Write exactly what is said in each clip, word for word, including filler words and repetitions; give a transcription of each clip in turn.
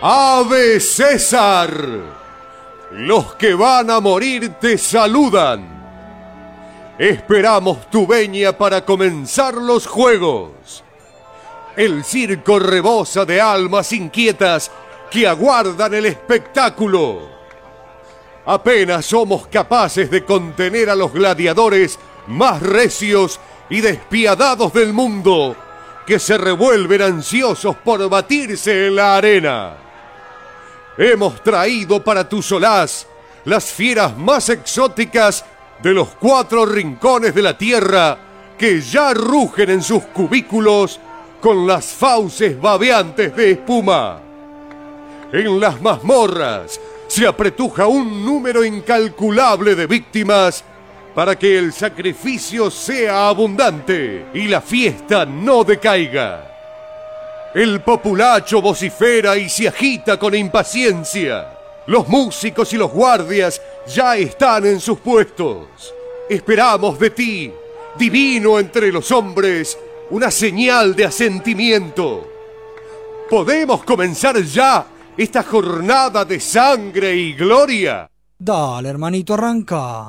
¡Ave César! Los que van a morir te saludan. Esperamos tu venia para comenzar los juegos. El circo rebosa de almas inquietas que aguardan el espectáculo. Apenas somos capaces de contener a los gladiadores más recios y despiadados del mundo, que se revuelven ansiosos por batirse en la arena. Hemos traído para tu solaz las fieras más exóticas de los cuatro rincones de la tierra, que ya rugen en sus cubículos con las fauces babeantes de espuma. En las mazmorras se apretuja un número incalculable de víctimas para que el sacrificio sea abundante y la fiesta no decaiga. El populacho vocifera y se agita con impaciencia. Los músicos y los guardias ya están en sus puestos. Esperamos de ti, divino entre los hombres, una señal de asentimiento. ¿Podemos comenzar ya esta jornada de sangre y gloria? Dale, hermanito, arranca.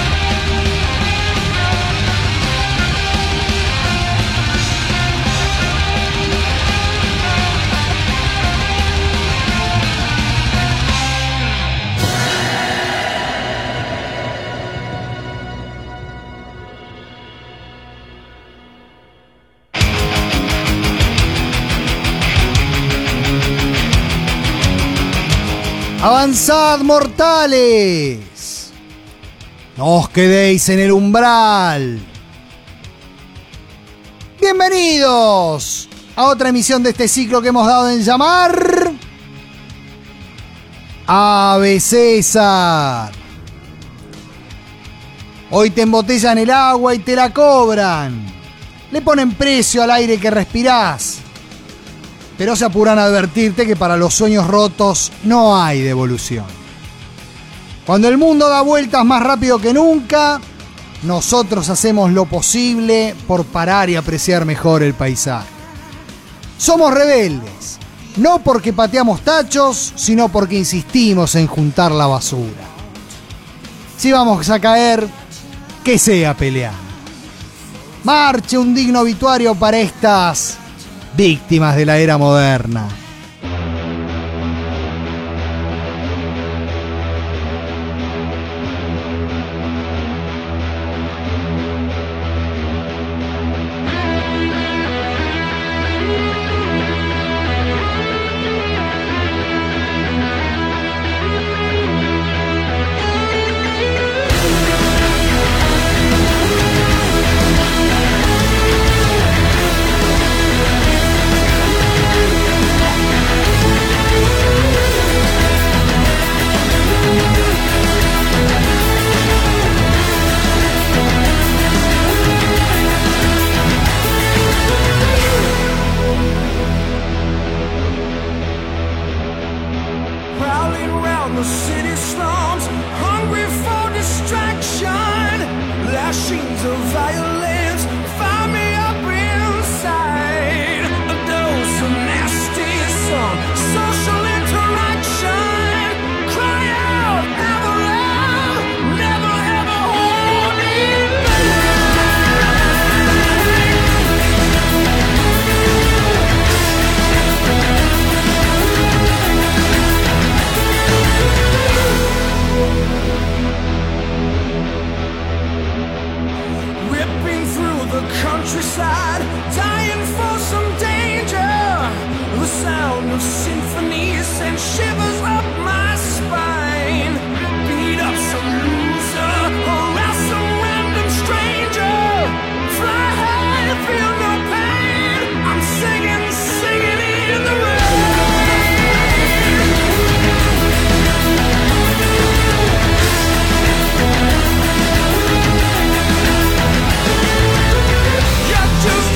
¡Avanzad, mortales! No os quedéis en el umbral. Bienvenidos a otra emisión de este ciclo que hemos dado en llamar Ave César. Hoy te embotellan el agua y te la cobran. Le ponen precio al aire que respirás. Pero se apuran a advertirte que para los sueños rotos no hay devolución. Cuando el mundo da vueltas más rápido que nunca, nosotros hacemos lo posible por parar y apreciar mejor el paisaje. Somos rebeldes, no porque pateamos tachos, sino porque insistimos en juntar la basura. Si vamos a caer, que sea peleando. Marche un digno obituario para estas víctimas de la era moderna. Just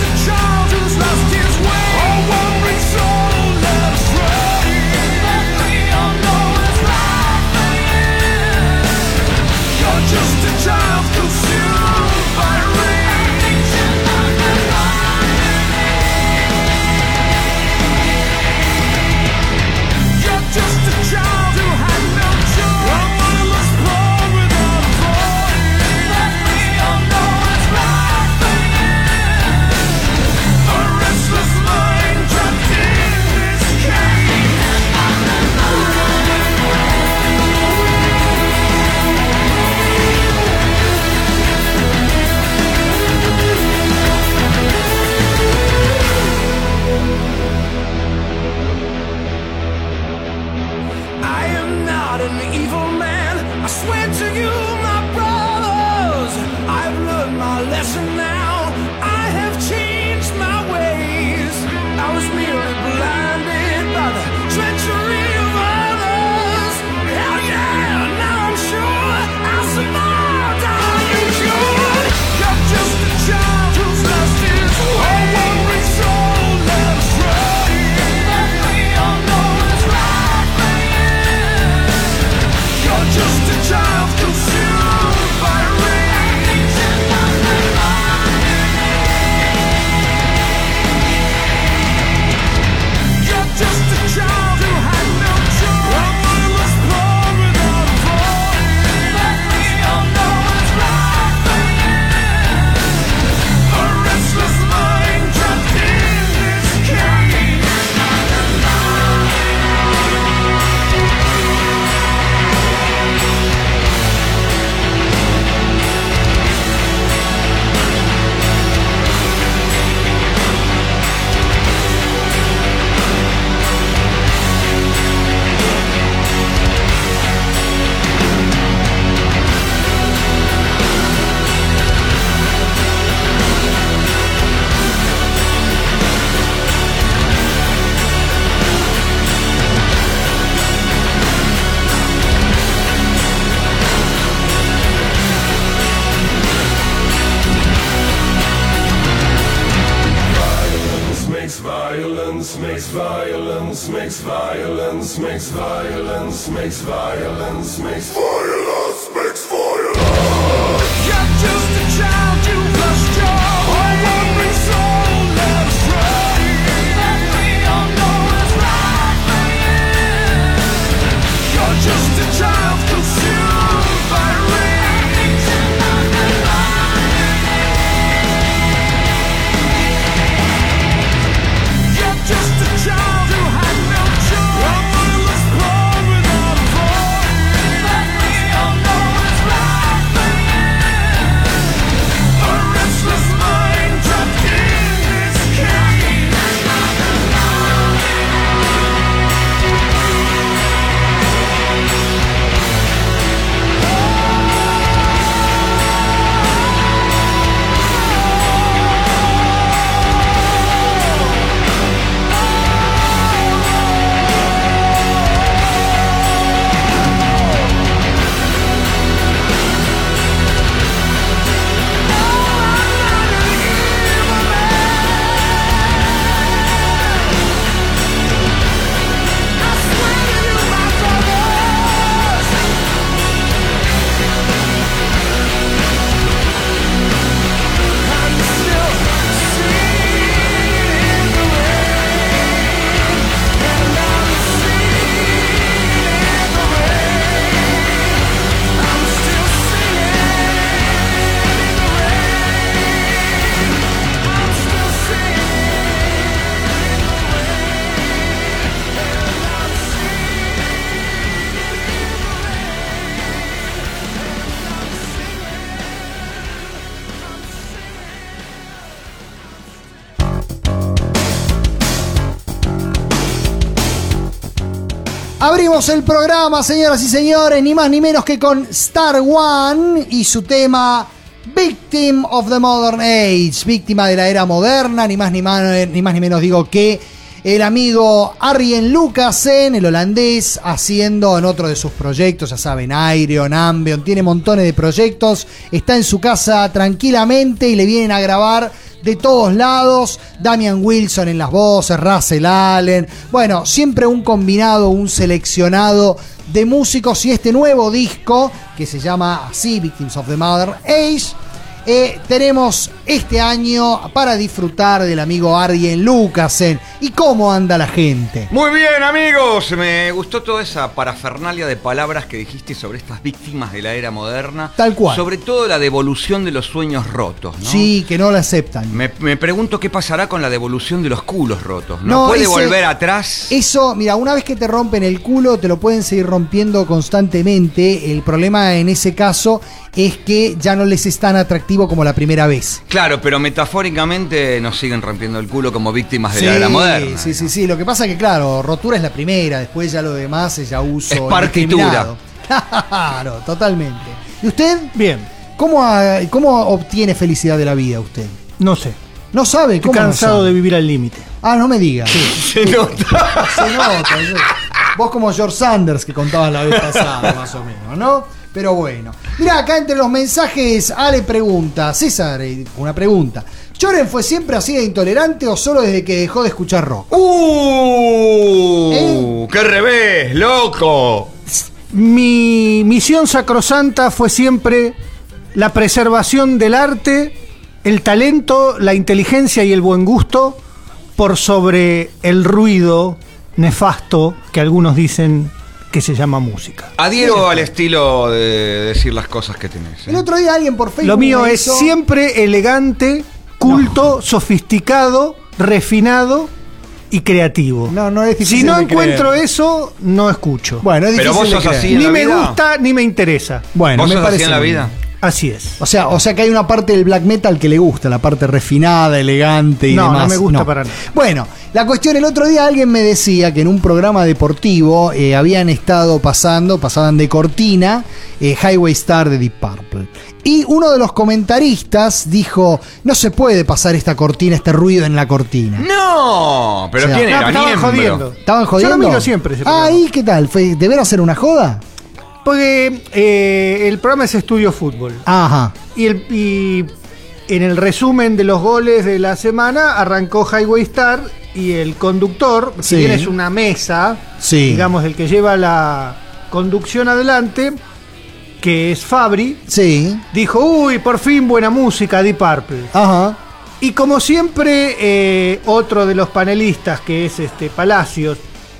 makes violence, makes violence, makes violence, makes violence, makes violence, makes violence. You're just a child, you've lost your wandering soul, that's right. And we all know it's right for you. You're just a child consumed by rage and underlying. You're just a child who had no choice. A mindless pawn without a voice. And we all know it's right for you. A restless mind trapped in this cage. Abrimos el programa, señoras y señores, ni más ni menos que con Star One y su tema Victim of the Modern Age, víctima de la era moderna, ni más ni, más, ni, más, ni menos digo que el amigo Arjen Lucassen, el holandés, haciendo en otro de sus proyectos, ya saben, Ayreon, Ambion, tiene montones de proyectos, está en su casa tranquilamente y le vienen a grabar de todos lados, Damian Wilson en las voces, Russell Allen, bueno, siempre un combinado, un seleccionado de músicos, y este nuevo disco, que se llama así, Victims of the Modern Age, eh, tenemos este año para disfrutar del amigo Arjen Lucassen. ¿Y cómo anda la gente? Muy bien, amigos, me gustó toda esa parafernalia de palabras que dijiste sobre estas víctimas de la era moderna. Tal cual. Sobre todo la devolución de los sueños rotos, ¿no? Sí, que no la aceptan. Me, me pregunto qué pasará con la devolución de los culos rotos. ¿No, No, puede ese- volver atrás? Eso, mira, una vez que te rompen el culo, te lo pueden seguir rompiendo constantemente. El problema en ese caso es que ya no les es tan atractivo como la primera vez. Claro, pero metafóricamente nos siguen rompiendo el culo como víctimas de la era moderna. Sí, sí, sí. Lo que pasa es que, claro, rotura es la primera, después ya lo demás es ya uso Es partitura. indiscriminado. Claro, totalmente. ¿Y usted? Bien, ¿Cómo, ha- ¿Cómo obtiene felicidad de la vida usted? no sé. ¿No sabe? Estoy ¿Cómo no cansado sabe? de vivir al límite. Ah, no me diga. Se nota. Se nota. Yo- Vos como George Sanders que contabas la vez pasada, más o menos, ¿no? Pero bueno. Mirá, acá entre los mensajes, Ale pregunta, César, eh, una pregunta. ¿Choren fue siempre así de intolerante o solo desde que dejó de escuchar rock? ¡Uh! ¿Eh? ¡Qué revés, loco! Mi misión sacrosanta fue siempre la preservación del arte, el talento, la inteligencia y el buen gusto por sobre el ruido nefasto que algunos dicen que se llama música. Adhiero al estilo de decir las cosas que tenés. ¿eh? El otro día alguien por Facebook Lo mío me es hizo- siempre elegante, culto, sofisticado, refinado y creativo. No, no es difícil Si no de encuentro creer. eso, no escucho. Bueno, es Pero difícil vos de sos creer. así en ni la me vida. gusta ni me interesa. Bueno, ¿Vos me sos así parece en la muy vida? bien. Así es. O sea, o sea que hay una parte del black metal que le gusta, la parte refinada, elegante y No, demás. no me gusta para nada. Bueno, la cuestión, el otro día alguien me decía que en un programa deportivo eh, habían estado pasando, pasaban de cortina, eh, Highway Star de Deep Purple. Y uno de los comentaristas dijo, no se puede pasar esta cortina, este ruido en la cortina. No, pero O sea, ¿quién no, era? estaban Miembro. jodiendo. ¿Estaban jodiendo? Yo lo miro siempre ese Ah, programa. ¿y qué tal? ¿Fue, ¿Deber hacer una joda? Porque eh, el programa es Estudio Fútbol. Ajá. Y, el, y en el resumen de los goles de la semana arrancó Highway Star y el conductor, Sí. si bien es una mesa, Sí. digamos, el que lleva la conducción adelante, que es Fabri, Sí. dijo, uy, por fin buena música, Deep Purple. Ajá. Y como siempre, eh, otro de los panelistas, que es este Palacios,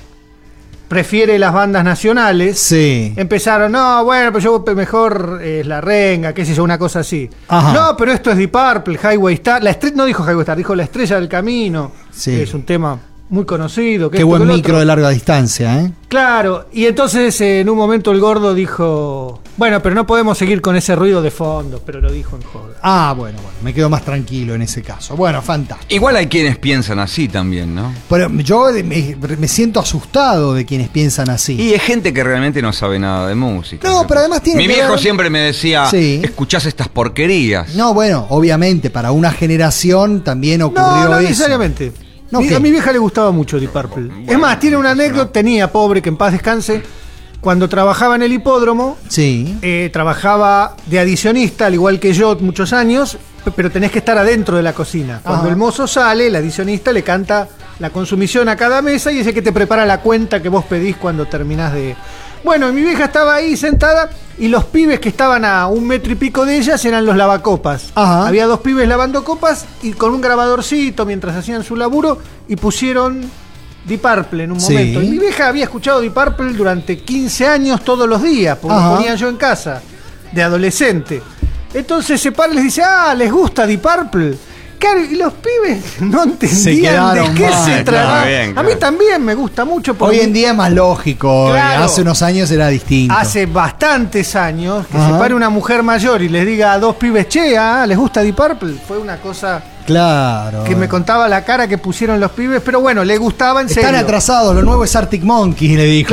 prefiere las bandas nacionales. Sí. Empezaron, no, bueno, pero yo mejor es La Renga, qué sé yo, una cosa así. Ajá. No, pero esto es Deep Purple, Highway Star. La estre- no dijo Highway Star, dijo La Estrella del Camino. Sí. Que es un tema muy conocido. Que Qué esto, buen que lo micro otro. de larga distancia, ¿eh? Claro, y entonces eh, en un momento el gordo dijo, bueno, pero no podemos seguir con ese ruido de fondo, pero lo dijo en joda. Ah, bueno, bueno, me quedo más tranquilo en ese caso. Bueno, fantástico. Igual hay quienes piensan así también, ¿no? Pero yo me, me siento asustado de quienes piensan así. Y es gente que realmente no sabe nada de música. No, pero además tiene Mi que viejo ver- siempre me decía, Sí. escuchás estas porquerías. No, bueno, obviamente, para una generación también ocurrió No, no eso. necesariamente. No, Mi- ¿qué? a mi vieja le gustaba mucho Deep Purple. es más, tiene una anécdota, tenía, pobre, que en paz descanse, cuando trabajaba en el hipódromo, Sí. eh, trabajaba de adicionista, al igual que yo, muchos años, p- pero tenés que estar adentro de la cocina. Cuando Ajá. el mozo sale, el adicionista le canta la consumición a cada mesa y es el que te prepara la cuenta que vos pedís cuando terminás de... Bueno, y mi vieja estaba ahí sentada y los pibes que estaban a un metro y pico de ellas eran los lavacopas. Ajá. Había dos pibes lavando copas y con un grabadorcito mientras hacían su laburo y pusieron Deep Purple en un Sí. momento. Y mi vieja había escuchado Deep Purple durante quince años todos los días, porque Ajá. lo ponía yo en casa, de adolescente. Entonces se para y les dice, ah, ¿les gusta Deep Purple? Claro, y los pibes no entendían quedaron de qué mal, se claro, trataba. bien, A claro. mí también me gusta mucho. porque Hoy en día es más lógico. Claro. Hace unos años era distinto. hace bastantes años que Ajá. se pare una mujer mayor y les diga a dos pibes, che, ah, ¿les gusta Deep Purple? Fue una cosa Claro. que me contaba la cara que pusieron los pibes, pero bueno, le gustaba en Están serio. atrasados, lo nuevo es Arctic Monkeys, le dijo.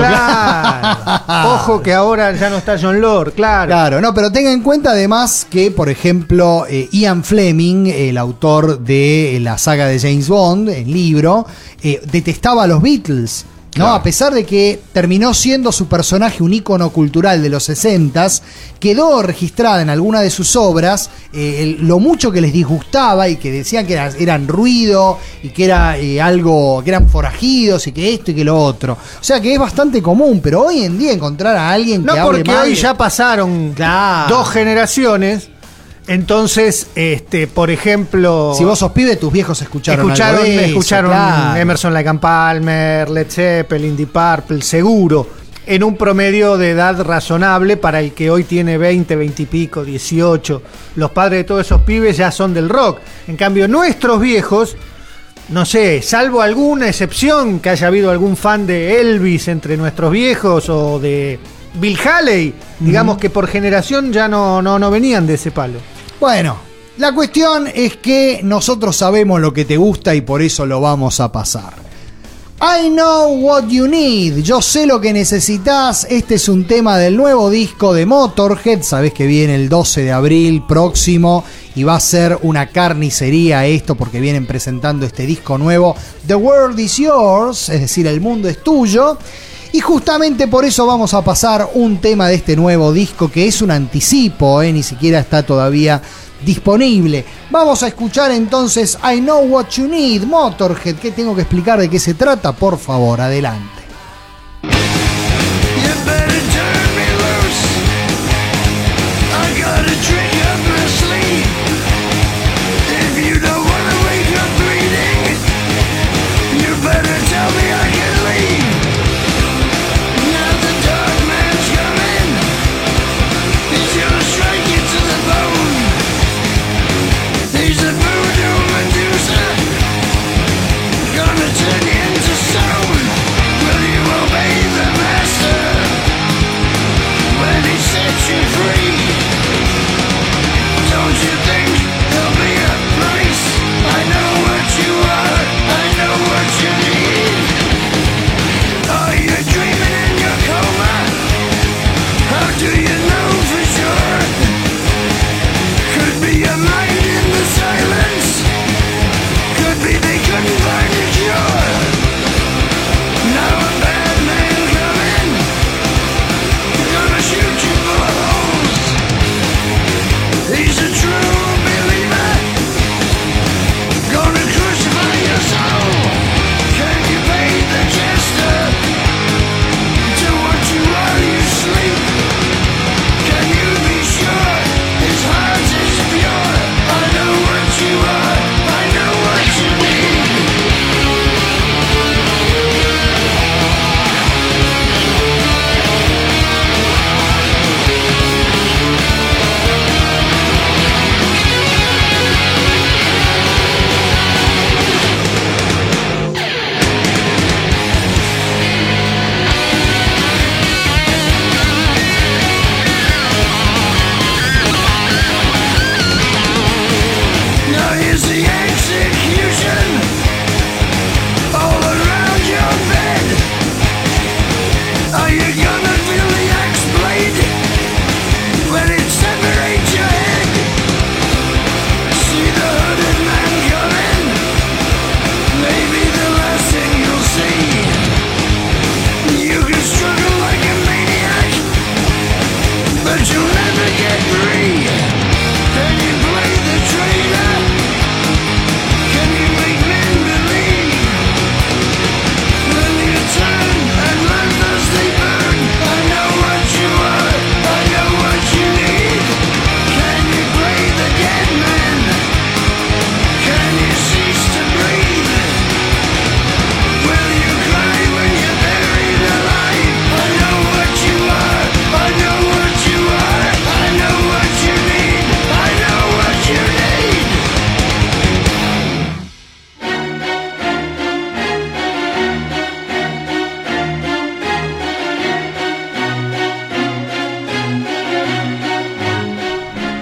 Claro. Ojo que ahora ya no está John Lord, claro. Claro, no, pero tenga en cuenta además que, por ejemplo, eh, Ian Fleming, el autor de la saga de James Bond, el libro, eh, detestaba a los Beatles. ¿No? Claro. A pesar de que terminó siendo su personaje un ícono cultural de los sesentas, quedó registrada en alguna de sus obras eh, el- lo mucho que les disgustaba y que decían que era- eran ruido y que era eh, algo, que eran forajidos y que esto y que lo otro. O sea que es bastante común, pero hoy en día encontrar a alguien No, que hable porque mal hoy de- ya pasaron Claro. dos generaciones. Entonces, este, por ejemplo, Si vos sos pibe, tus viejos escucharon escucharon, algo de eso, escucharon claro. Emerson, Lake and Palmer, Led Zeppelin, Deep Purple, seguro, en un promedio de edad razonable para el que hoy tiene veinte, veinte y pico, dieciocho. Los padres de todos esos pibes ya son del rock. En cambio, nuestros viejos, no sé, salvo alguna excepción, que haya habido algún fan de Elvis entre nuestros viejos o de Bill Haley, digamos que por generación ya no, no, no venían de ese palo. Bueno, la cuestión es que nosotros sabemos lo que te gusta y por eso lo vamos a pasar. I know what you need. Yo sé lo que necesitas. Este es un tema del nuevo disco de Motorhead. Sabés que viene el doce de abril próximo y va a ser una carnicería esto porque vienen presentando este disco nuevo, The World is Yours, es decir, el mundo es tuyo. Y justamente por eso vamos a pasar un tema de este nuevo disco que es un anticipo, ¿eh? Ni siquiera está todavía disponible. Vamos a escuchar entonces I Know What You Need, Motorhead. ¿Qué tengo que explicar de qué se trata? Por favor, adelante. You better turn me loose. I got a trick up my sleeve. If you don't wanna wake up bleeding, you better tell me I can leave. Now the dark man's coming. He's gonna strike you to the bone. He's a voodoo Medusa, gonna turn you into stone. Will you obey the man?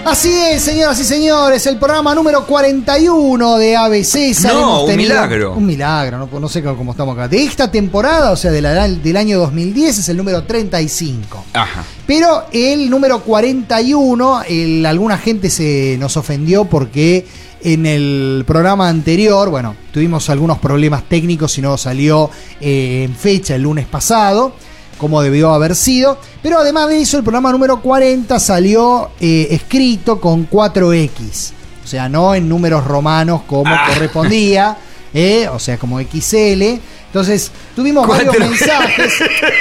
Así es, señoras y señores, el programa número cuarenta y uno de A B C. No, un milagro. Un milagro, no, no sé cómo estamos acá. De esta temporada, o sea, de la, del año dos mil diez, es el número treinta y cinco. Ajá. Pero el número cuarenta y uno, el, alguna gente se nos ofendió porque en el programa anterior, bueno, tuvimos algunos problemas técnicos y no salió eh, en fecha el lunes pasado, como debió haber sido, pero además de eso el programa número cuarenta salió eh, escrito con cuatro equis, o sea, no en números romanos como ah. correspondía, eh, o sea, como equis ele. Entonces tuvimos varios mensajes.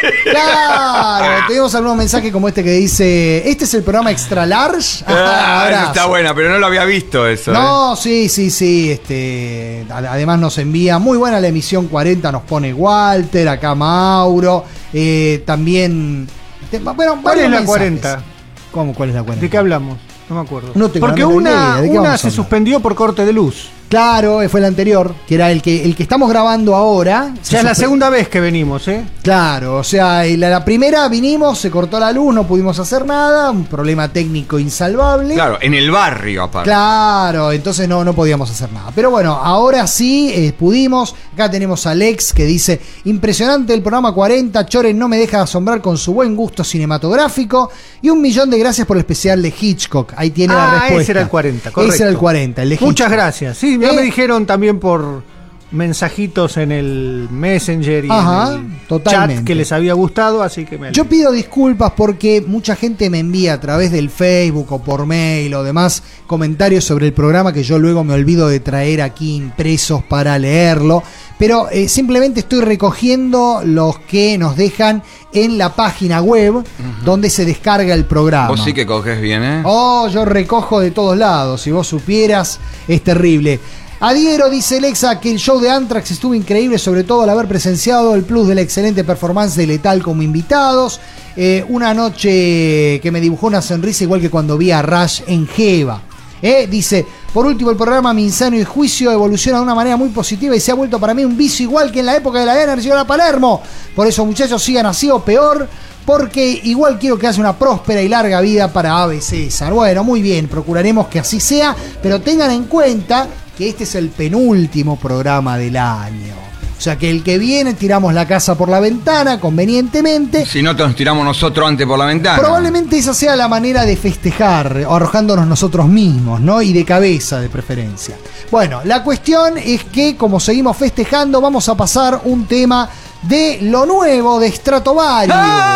Claro, tuvimos algunos mensajes como este que dice: este es el programa extra large. Ah, eso está buena, pero no lo había visto eso. No, ¿eh? sí, sí, sí. Este, además nos envía muy buena la emisión cuarenta, nos pone Walter, acá Mauro. Eh, también. Bueno, ¿cuál es la mensajes. cuarenta? ¿Cómo? ¿Cuál es la cuarenta? ¿De qué hablamos? No me acuerdo. No tengo Porque una, una se suspendió por corte de luz. Claro, fue el anterior, que era el que el que estamos grabando ahora. Ya es la segunda vez que venimos, ¿eh? Claro, o sea, la, la primera vinimos, se cortó la luz, no pudimos hacer nada, un problema técnico insalvable. Claro, en el barrio aparte. Claro, entonces no, no podíamos hacer nada. Pero bueno, ahora sí eh, pudimos. Acá tenemos a Alex que dice: impresionante el programa cuarenta, Choren no me deja de asombrar con su buen gusto cinematográfico. Y un millón de gracias por el especial de Hitchcock. Ahí tiene ah, la respuesta. Ese era el cuarenta, correcto. Ese era el cuarenta, el de Hitchcock. Muchas gracias, sí. Ya eh, me dijeron también por mensajitos en el Messenger y ajá, en el totalmente. chat que les había gustado, así que me alegro. Yo pido disculpas porque mucha gente me envía a través del Facebook o por mail o demás comentarios sobre el programa que yo luego me olvido de traer aquí impresos para leerlo, pero eh, simplemente estoy recogiendo los que nos dejan en la página web uh-huh. donde se descarga el programa. Vos sí que coges bien, ¿eh? Oh, yo recojo de todos lados, si vos supieras, es terrible. Adhiero, dice Lexa, que el show de Anthrax estuvo increíble, sobre todo al haber presenciado el plus de la excelente performance de Letal como invitados. Eh, una noche que me dibujó una sonrisa igual que cuando vi a Rush en Jeva. Eh, dice, por último, el programa Mi Insano y Juicio evoluciona de una manera muy positiva y se ha vuelto para mí un vicio igual que en la época de la Energy o la Palermo. Por eso, muchachos, sigan así o peor, porque igual quiero que haya una próspera y larga vida para A B César. Bueno, muy bien, procuraremos que así sea, pero tengan en cuenta que este es el penúltimo programa del año. O sea que el que viene tiramos la casa por la ventana, convenientemente. Si no, nos tiramos nosotros antes por la ventana. Probablemente esa sea la manera de festejar, arrojándonos nosotros mismos, ¿no? Y de cabeza, de preferencia. Bueno, la cuestión es que, como seguimos festejando, vamos a pasar un tema de lo nuevo de Stratovarius.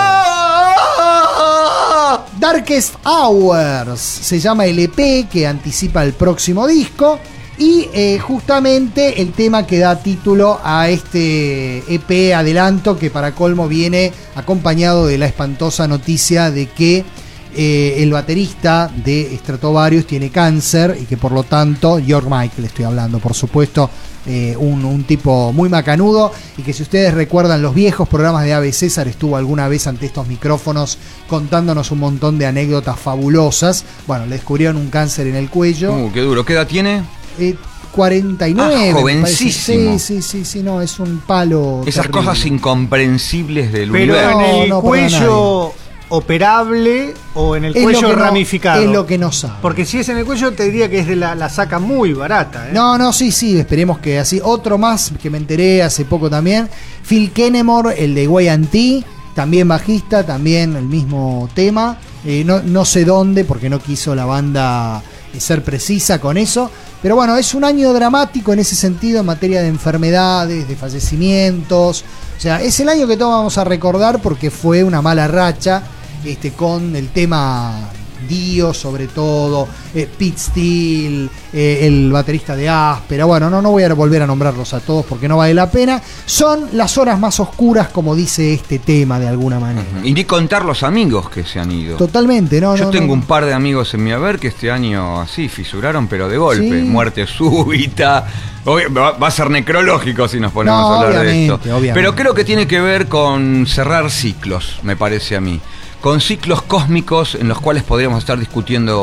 ¡Ah! Darkest Hours se llama el E P que anticipa el próximo disco. Y eh, justamente el tema que da título a este E P adelanto, que para colmo viene acompañado de la espantosa noticia de que eh, el baterista de Stratovarius tiene cáncer y que por lo tanto, George Michael estoy hablando, por supuesto, eh, un, un tipo muy macanudo, y que si ustedes recuerdan los viejos programas de A B César, estuvo alguna vez ante estos micrófonos contándonos un montón de anécdotas fabulosas. Bueno, le descubrieron un cáncer en el cuello. Uh, qué duro. ¿Qué edad tiene? Eh, cuarenta y nueve. Ah, jovencísimo. Sí, sí, sí, sí, no, es un palo. Esas terrible. Cosas incomprensibles del Pero universo. en el no, cuello operable o en el es cuello no, ramificado. Es lo que no sabe. Porque si es en el cuello te diría que es de la, la saca muy barata, ¿eh? No, no, sí, sí, esperemos que así. Otro más que me enteré hace poco también, Phil Kennemore, el de Way and T, también bajista, también el mismo tema. Eh, no, no sé dónde, porque no quiso la banda ser precisa con eso. Pero bueno, es un año dramático en ese sentido, en materia de enfermedades, de fallecimientos. O sea, es el año que todos vamos a recordar porque fue una mala racha, este, con el tema Dio, sobre todo, eh, Pete Steele, eh, el baterista de Áspera. Bueno, no, no voy a volver a nombrarlos a todos porque no vale la pena. Son las horas más oscuras, como dice este tema de alguna manera. Uh-huh. Y ni contar los amigos que se han ido. Totalmente, ¿no? Yo no, tengo no. un par de amigos en mi haber que este año así fisuraron, pero de golpe. Sí. Muerte súbita. Va a ser necrológico si nos ponemos No, a hablar de esto. obviamente. Pero creo que tiene que ver con cerrar ciclos, me parece a mí. Con ciclos cósmicos en los cuales podríamos estar discutiendo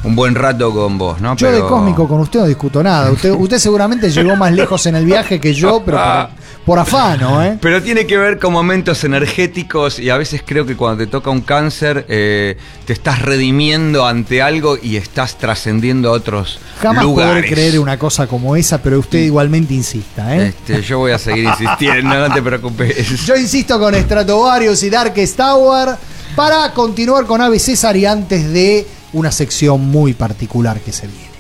un buen rato con vos, ¿no? Yo pero... de cósmico con usted no discuto nada. Usted, usted seguramente llegó más lejos en el viaje que yo, pero por, por afano, ¿eh? Pero tiene que ver con momentos energéticos y a veces creo que cuando te toca un cáncer eh, te estás redimiendo ante algo y estás trascendiendo a otros Jamás lugares. podré creer una cosa como esa, pero usted igualmente insista, ¿eh? Este, yo voy a seguir insistiendo, no te preocupes. Yo insisto con Stratovarius y Darkest Tower para continuar con Ave César y antes de una sección muy particular que se viene.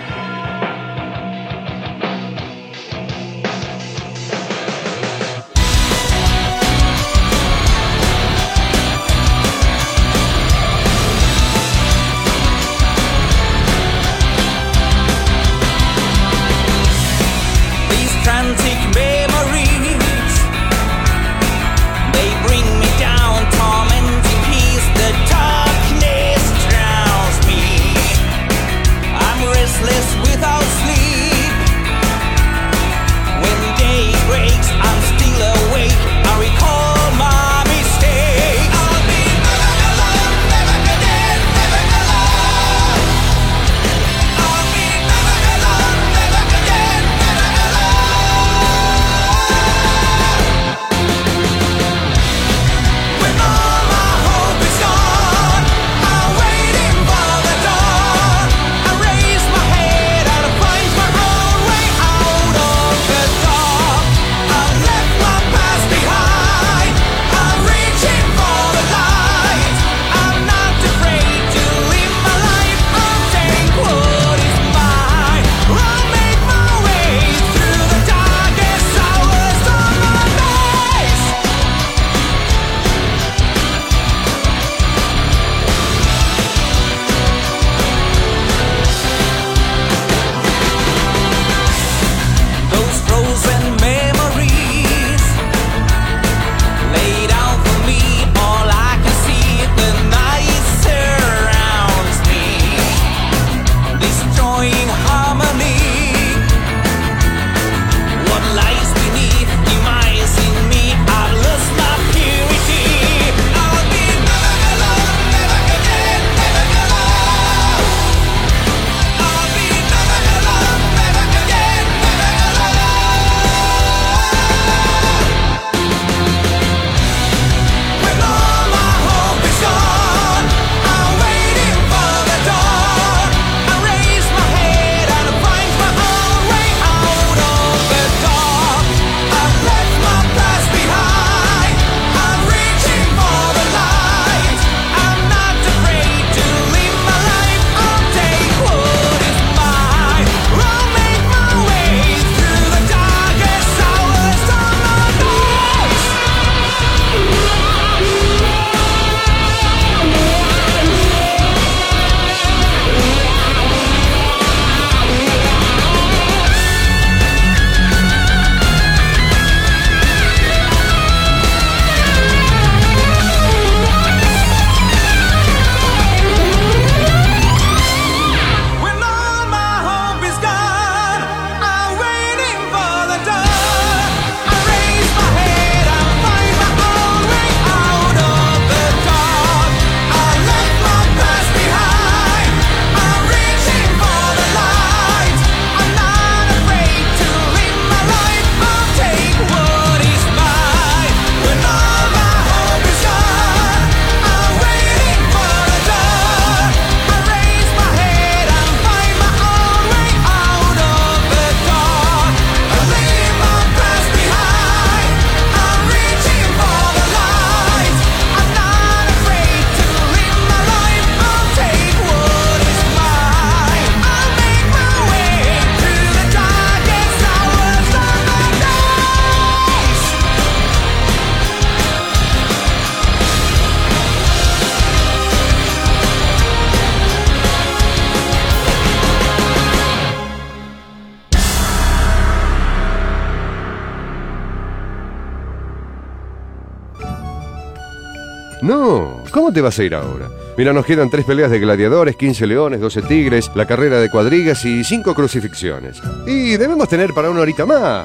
No, ¿cómo te vas a ir ahora? Mira, nos quedan tres peleas de gladiadores, quince leones, doce tigres, la carrera de cuadrigas y cinco crucifixiones. Y debemos tener para una horita más.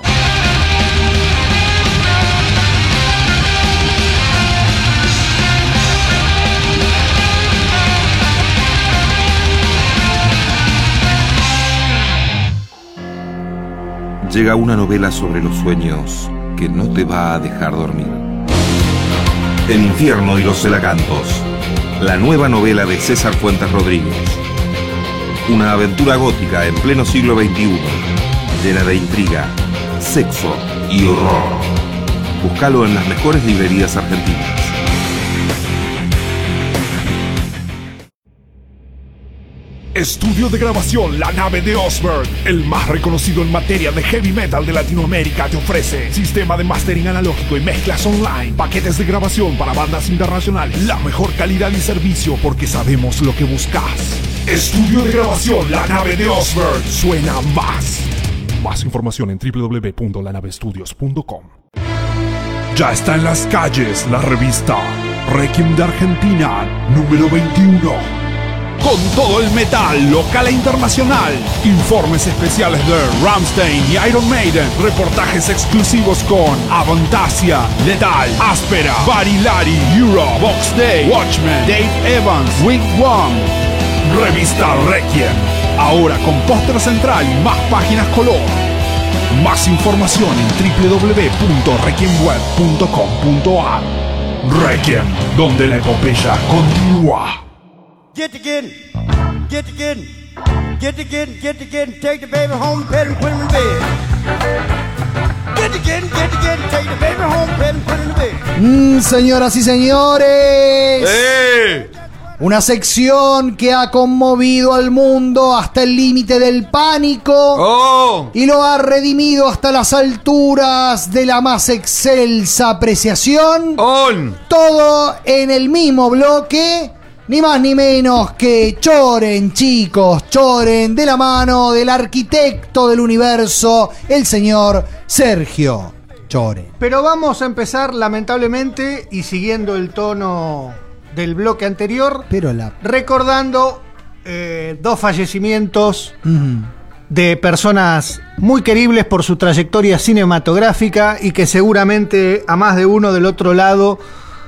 llega una novela sobre los sueños que no te va a dejar dormir. El infierno y los celacantos, la nueva novela de César Fuentes Rodríguez. Una aventura gótica en pleno siglo veintiuno, llena de intriga, sexo y horror. Búscalo en las mejores librerías argentinas. Estudio de grabación La Nave de Osberg, el más reconocido en materia de heavy metal de Latinoamérica, te ofrece sistema de mastering analógico y mezclas online, paquetes de grabación para bandas internacionales, la mejor calidad y servicio porque sabemos lo que buscas. Estudio de grabación La Nave de Osberg, suena más. Más información en w w w punto la nave studios punto com. Ya está en las calles la revista Requiem de Argentina número veintiuno. Con todo el metal local e internacional, informes especiales de Rammstein y Iron Maiden, reportajes exclusivos con Avantasia, Lethal, Áspera, Barilari, Euro, Box Day, Watchmen, Dave Evans, Week One. Revista Requiem, ahora con póster central y más páginas color. Más información en w w w punto requiem web punto com punto a r. Requiem, donde la epopeya continúa. Get again, get again, get again, get again, take the baby home, pet and put him in bed. Get again, get again, take the baby home, pet and put him in bed. Mm, señoras y señores, ¡Eh! una sección que ha conmovido al mundo hasta el límite del pánico ¡Oh! y lo ha redimido hasta las alturas de la más excelsa apreciación. ¡On! Todo en el mismo bloque. Ni más ni menos que choren, chicos, choren de la mano del arquitecto del universo, el señor Sergio Choren. Pero vamos a empezar, lamentablemente, y siguiendo el tono del bloque anterior, Pero la... recordando eh, dos fallecimientos Mm. de personas muy queribles por su trayectoria cinematográfica y que seguramente a más de uno del otro lado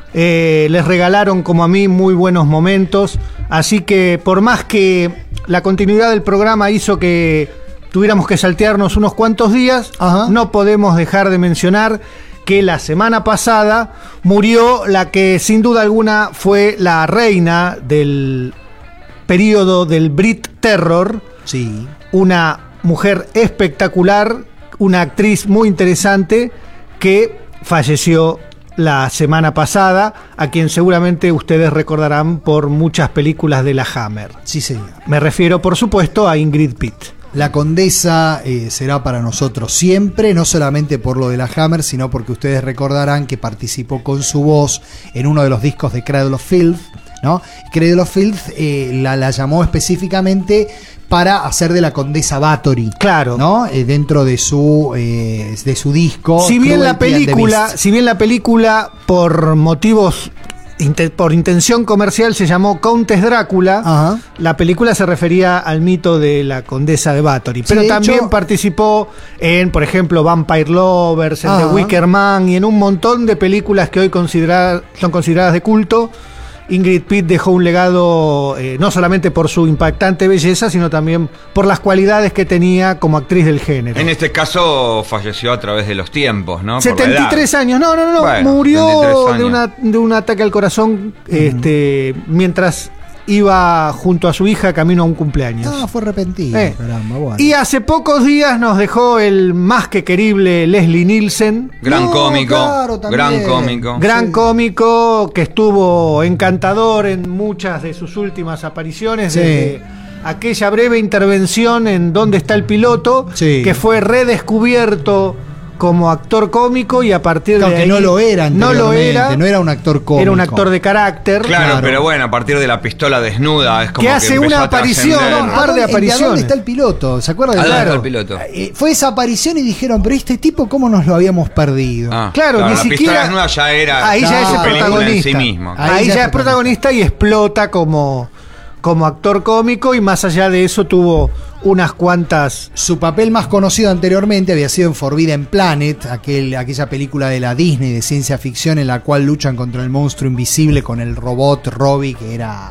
Eh, les regalaron, como a mí, muy buenos momentos. Así que por más que la continuidad del programa hizo que tuviéramos que saltearnos unos cuantos días, Ajá. no podemos dejar de mencionar que la semana pasada murió la que sin duda alguna fue la reina del periodo del Brit Terror, Sí. una mujer espectacular, una actriz muy interesante que falleció la semana pasada, a quien seguramente ustedes recordarán por muchas películas de la Hammer. Sí, señor. Me refiero, por supuesto, a Ingrid Pitt. La Condesa eh, será para nosotros siempre, no solamente por lo de la Hammer, sino porque ustedes recordarán que participó con su voz en uno de los discos de Cradle of Filth, ¿no? Cradle of Filth eh, la, la llamó específicamente para hacer de la Condesa Bathory, Claro. ¿no? Eh, dentro de su eh, de su disco. Si bien la Cruelty and the película, Beast. si bien la película por motivos inte- por intención comercial se llamó Countess Drácula, Ajá. la película se refería al mito de la condesa de Bathory, pero de también hecho- participó en, por ejemplo, Vampire Lovers, en The Ajá. Wicker Man y en un montón de películas que hoy considera- son consideradas de culto. Ingrid Pitt dejó un legado eh, no solamente por su impactante belleza, sino también por las cualidades que tenía como actriz del género. En este caso falleció a través de los tiempos, ¿no? Por la setenta y tres edad. años, no, no, no, Bueno, murió setenta y tres de, años. una, de un ataque al corazón este, mientras iba junto a su hija camino a un cumpleaños. Ah, fue repentino, Eh. caramba, bueno. Y hace pocos días nos dejó el más que querible Leslie Nielsen, Gran No, cómico, claro, también. gran cómico. gran Sí. cómico que estuvo encantador en muchas de sus últimas apariciones, Sí. desde aquella breve intervención en ¿Dónde está el piloto?, Sí. que fue redescubierto como actor cómico y a partir Claro, de que ahí no lo era no lo anteriormente, era, no era un actor cómico. era un actor de carácter. Claro, Claro. pero bueno, a partir de la pistola desnuda es como Que que, hace empezó una a aparición, trascender. ¿no? Un par de ¿A dónde- apariciones. ¿A dónde está el piloto? ¿Se acuerdan? ¿A dónde Claro. está el piloto? Eh, Fue esa aparición y dijeron, pero este tipo, ¿cómo nos lo habíamos perdido? Ah, Claro, ni la siquiera- pistola desnuda ya era Ahí ya es el una película protagonista. en sí mismo. Ahí Ahí, ya ya es es protagonista y explota como, como actor cómico, y más allá de eso tuvo unas cuantas. Su papel más conocido anteriormente había sido en Forbidden Planet, aquel, aquella película de la Disney de ciencia ficción en la cual luchan contra el monstruo invisible con el robot Robbie, que era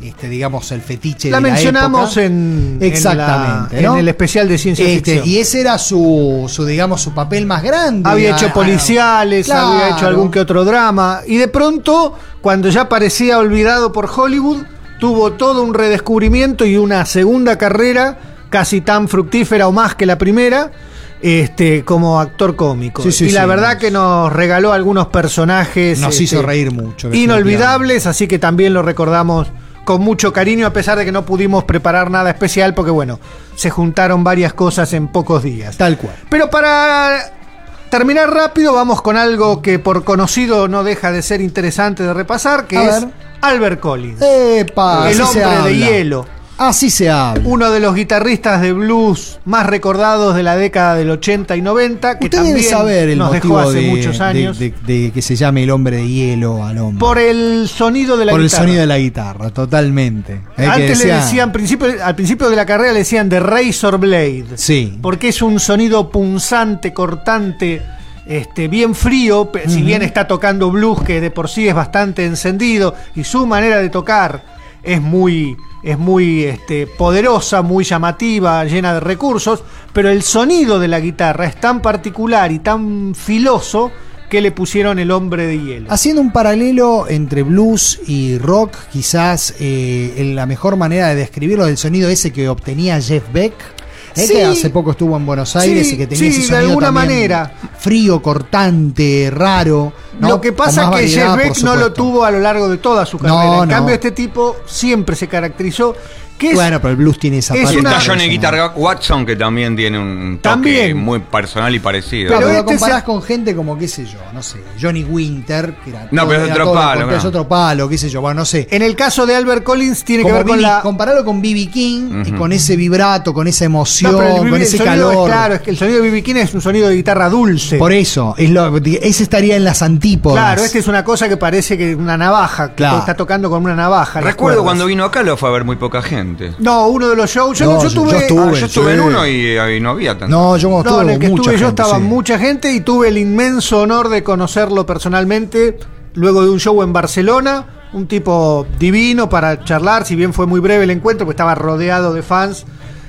este, digamos, el fetiche La de la mencionamos época. en, Exactamente, en, la- ¿no? en el especial de ciencia Este, ficción. y ese era su, su, digamos, su papel más grande. Había A- hecho a- policiales, Claro. había hecho algún que otro drama. Y de pronto, cuando ya parecía olvidado por Hollywood, tuvo todo un redescubrimiento y una segunda carrera casi tan fructífera o más que la primera, este, como actor cómico. Sí, sí, y la sí, verdad nos- que nos regaló algunos personajes Nos este, hizo reír mucho. inolvidables, así que también lo recordamos con mucho cariño, a pesar de que no pudimos preparar nada especial, porque bueno, se juntaron varias cosas en pocos días. Tal cual. Pero para terminar rápido, vamos con algo que por conocido no deja de ser interesante de repasar, que A es ver. Albert Collins, Epa, el así se hombre de habla. hielo. Así se habla. Uno de los guitarristas de blues más recordados de la década del ochenta y noventa, que Usted también debe saber el nos motivo dejó hace de, muchos de- años, de- de que se llame el hombre de hielo al hombre. por el sonido de la Por el guitarra. sonido de la guitarra, totalmente. Eh, que Antes le decía- decían, principio, al principio de la carrera le decían The Razor Blade. Sí. Porque es un sonido punzante, cortante, este, bien frío, pe- si Ujú. bien está tocando blues, que de por sí es bastante encendido, y su manera de tocar es muy, es muy este, poderosa, muy llamativa, llena de recursos, pero el sonido de la guitarra es tan particular y tan filoso que le pusieron el hombre de hielo. Haciendo un paralelo entre blues y rock, quizás eh, en la mejor manera de describirlo del sonido ese que obtenía Jeff Beck, eh, Sí. que hace poco estuvo en Buenos Aires Sí, y que tenía sí, ese de sonido alguna también manera. frío, cortante, raro. ¿no? Lo que Con pasa más es que variedad, Jeff por Beck no lo supuesto. tuvo a lo largo de toda su carrera. No, en no. cambio, este tipo siempre se caracterizó. Que es, Bueno, pero el blues tiene esa es parte. Y una- está Johnny personal. Guitar Watson, que también tiene un toque También. muy personal y parecido. Pero, Pero lo este comparás se- con gente como, qué sé yo, no sé, Johnny Winter, que era No, todo- pero es era otro todo lo palo, contrario, es no. otro palo, qué sé yo, bueno, no sé. En el caso de Albert Collins tiene Como que ver con B B la... compararlo con B B King y Ujú. con ese vibrato, con esa emoción, No, pero el, con el ese sonido es calor. claro, es que el sonido de B B King es un sonido de guitarra dulce. Por eso, es lo, ese estaría en las antípodas. Claro, este es una cosa que parece que una navaja, que Claro. está tocando con una navaja. las Recuerdo cuerdas. cuando vino acá lo fue a ver muy poca gente. No, uno de los shows. Yo, No, yo yo- tuve. yo estuve. Ah, yo estuve sí. en uno y, ahí no había tanto. No, yo como No, estuve, en el que mucha estuve yo gente, estaba sí. mucha gente y tuve el inmenso honor de conocerlo personalmente luego de un show en Barcelona. Un tipo divino para charlar, si bien fue muy breve el encuentro, porque estaba rodeado de fans.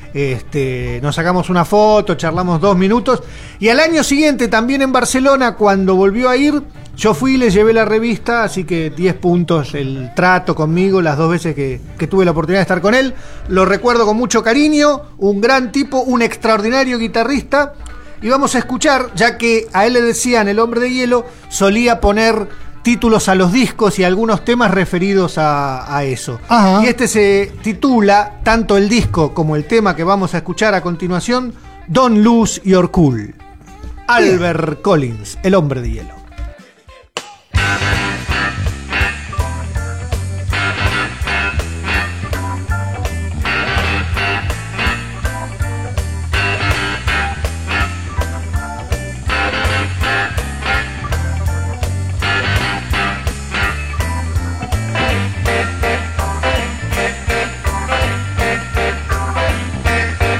Este, nos sacamos una foto, charlamos dos minutos. Y al año siguiente, también en Barcelona, cuando volvió a ir, yo fui y le llevé la revista, así que diez puntos el trato conmigo, las dos veces que, que tuve la oportunidad de estar con él. Lo recuerdo con mucho cariño, un gran tipo, un extraordinario guitarrista. Y vamos a escuchar, ya que a él le decían el hombre de hielo, solía poner títulos a los discos y algunos temas referidos a, a eso. Ajá. Y este se titula, tanto el disco como el tema que vamos a escuchar a continuación, Don't Lose Your Cool. Albert Collins, el hombre de hielo.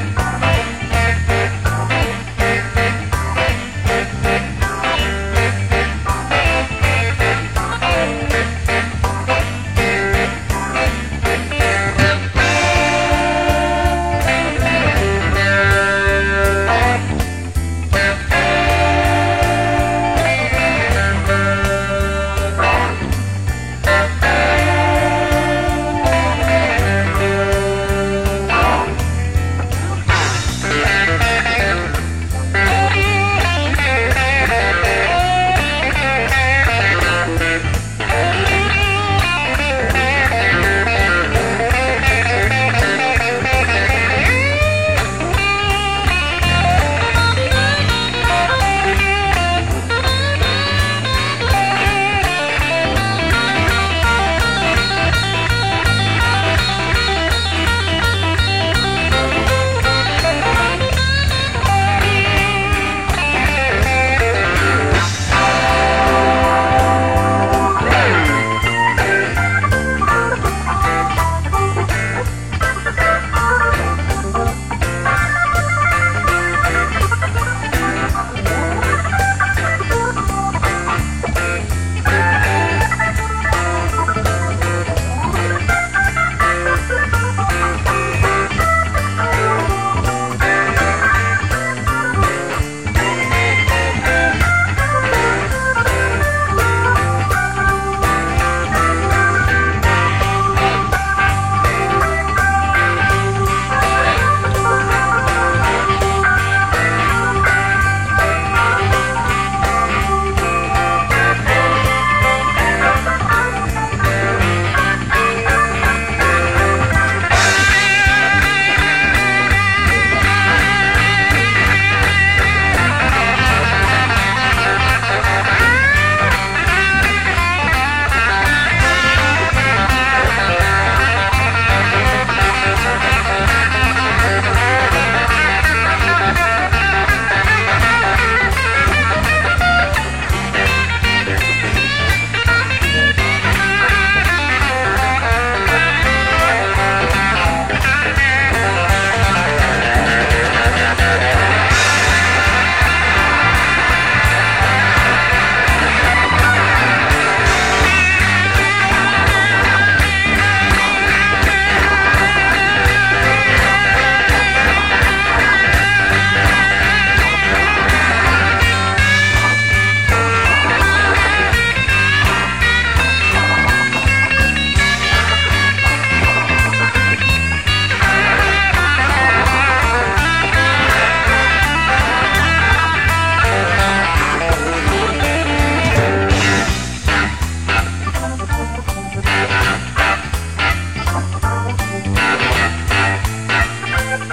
Don't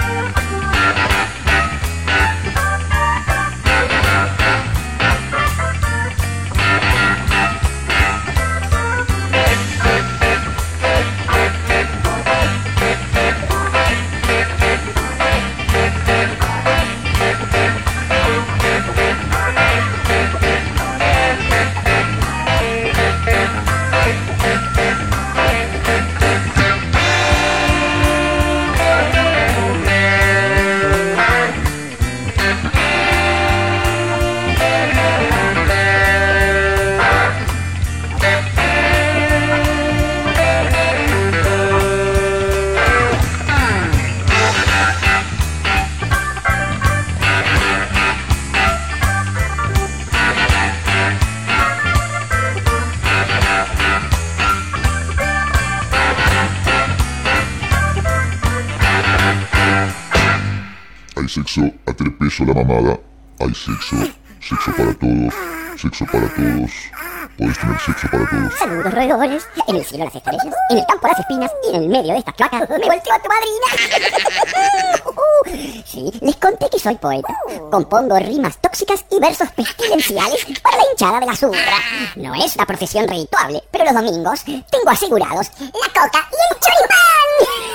Hay sexo a tres pesos la mamada. Hay sexo, sexo para todos, sexo para todos. Podés tener sexo para todos. Saludos, roedores. En el cielo las estrellas, en el campo las espinas y en el medio de esta cloaca me volteó a tu madrina. Sí, les conté que soy poeta. Compongo rimas tóxicas y versos pestilenciales para la hinchada de la zurra. No es una profesión redituable, pero los domingos tengo asegurados la coca y el choripán.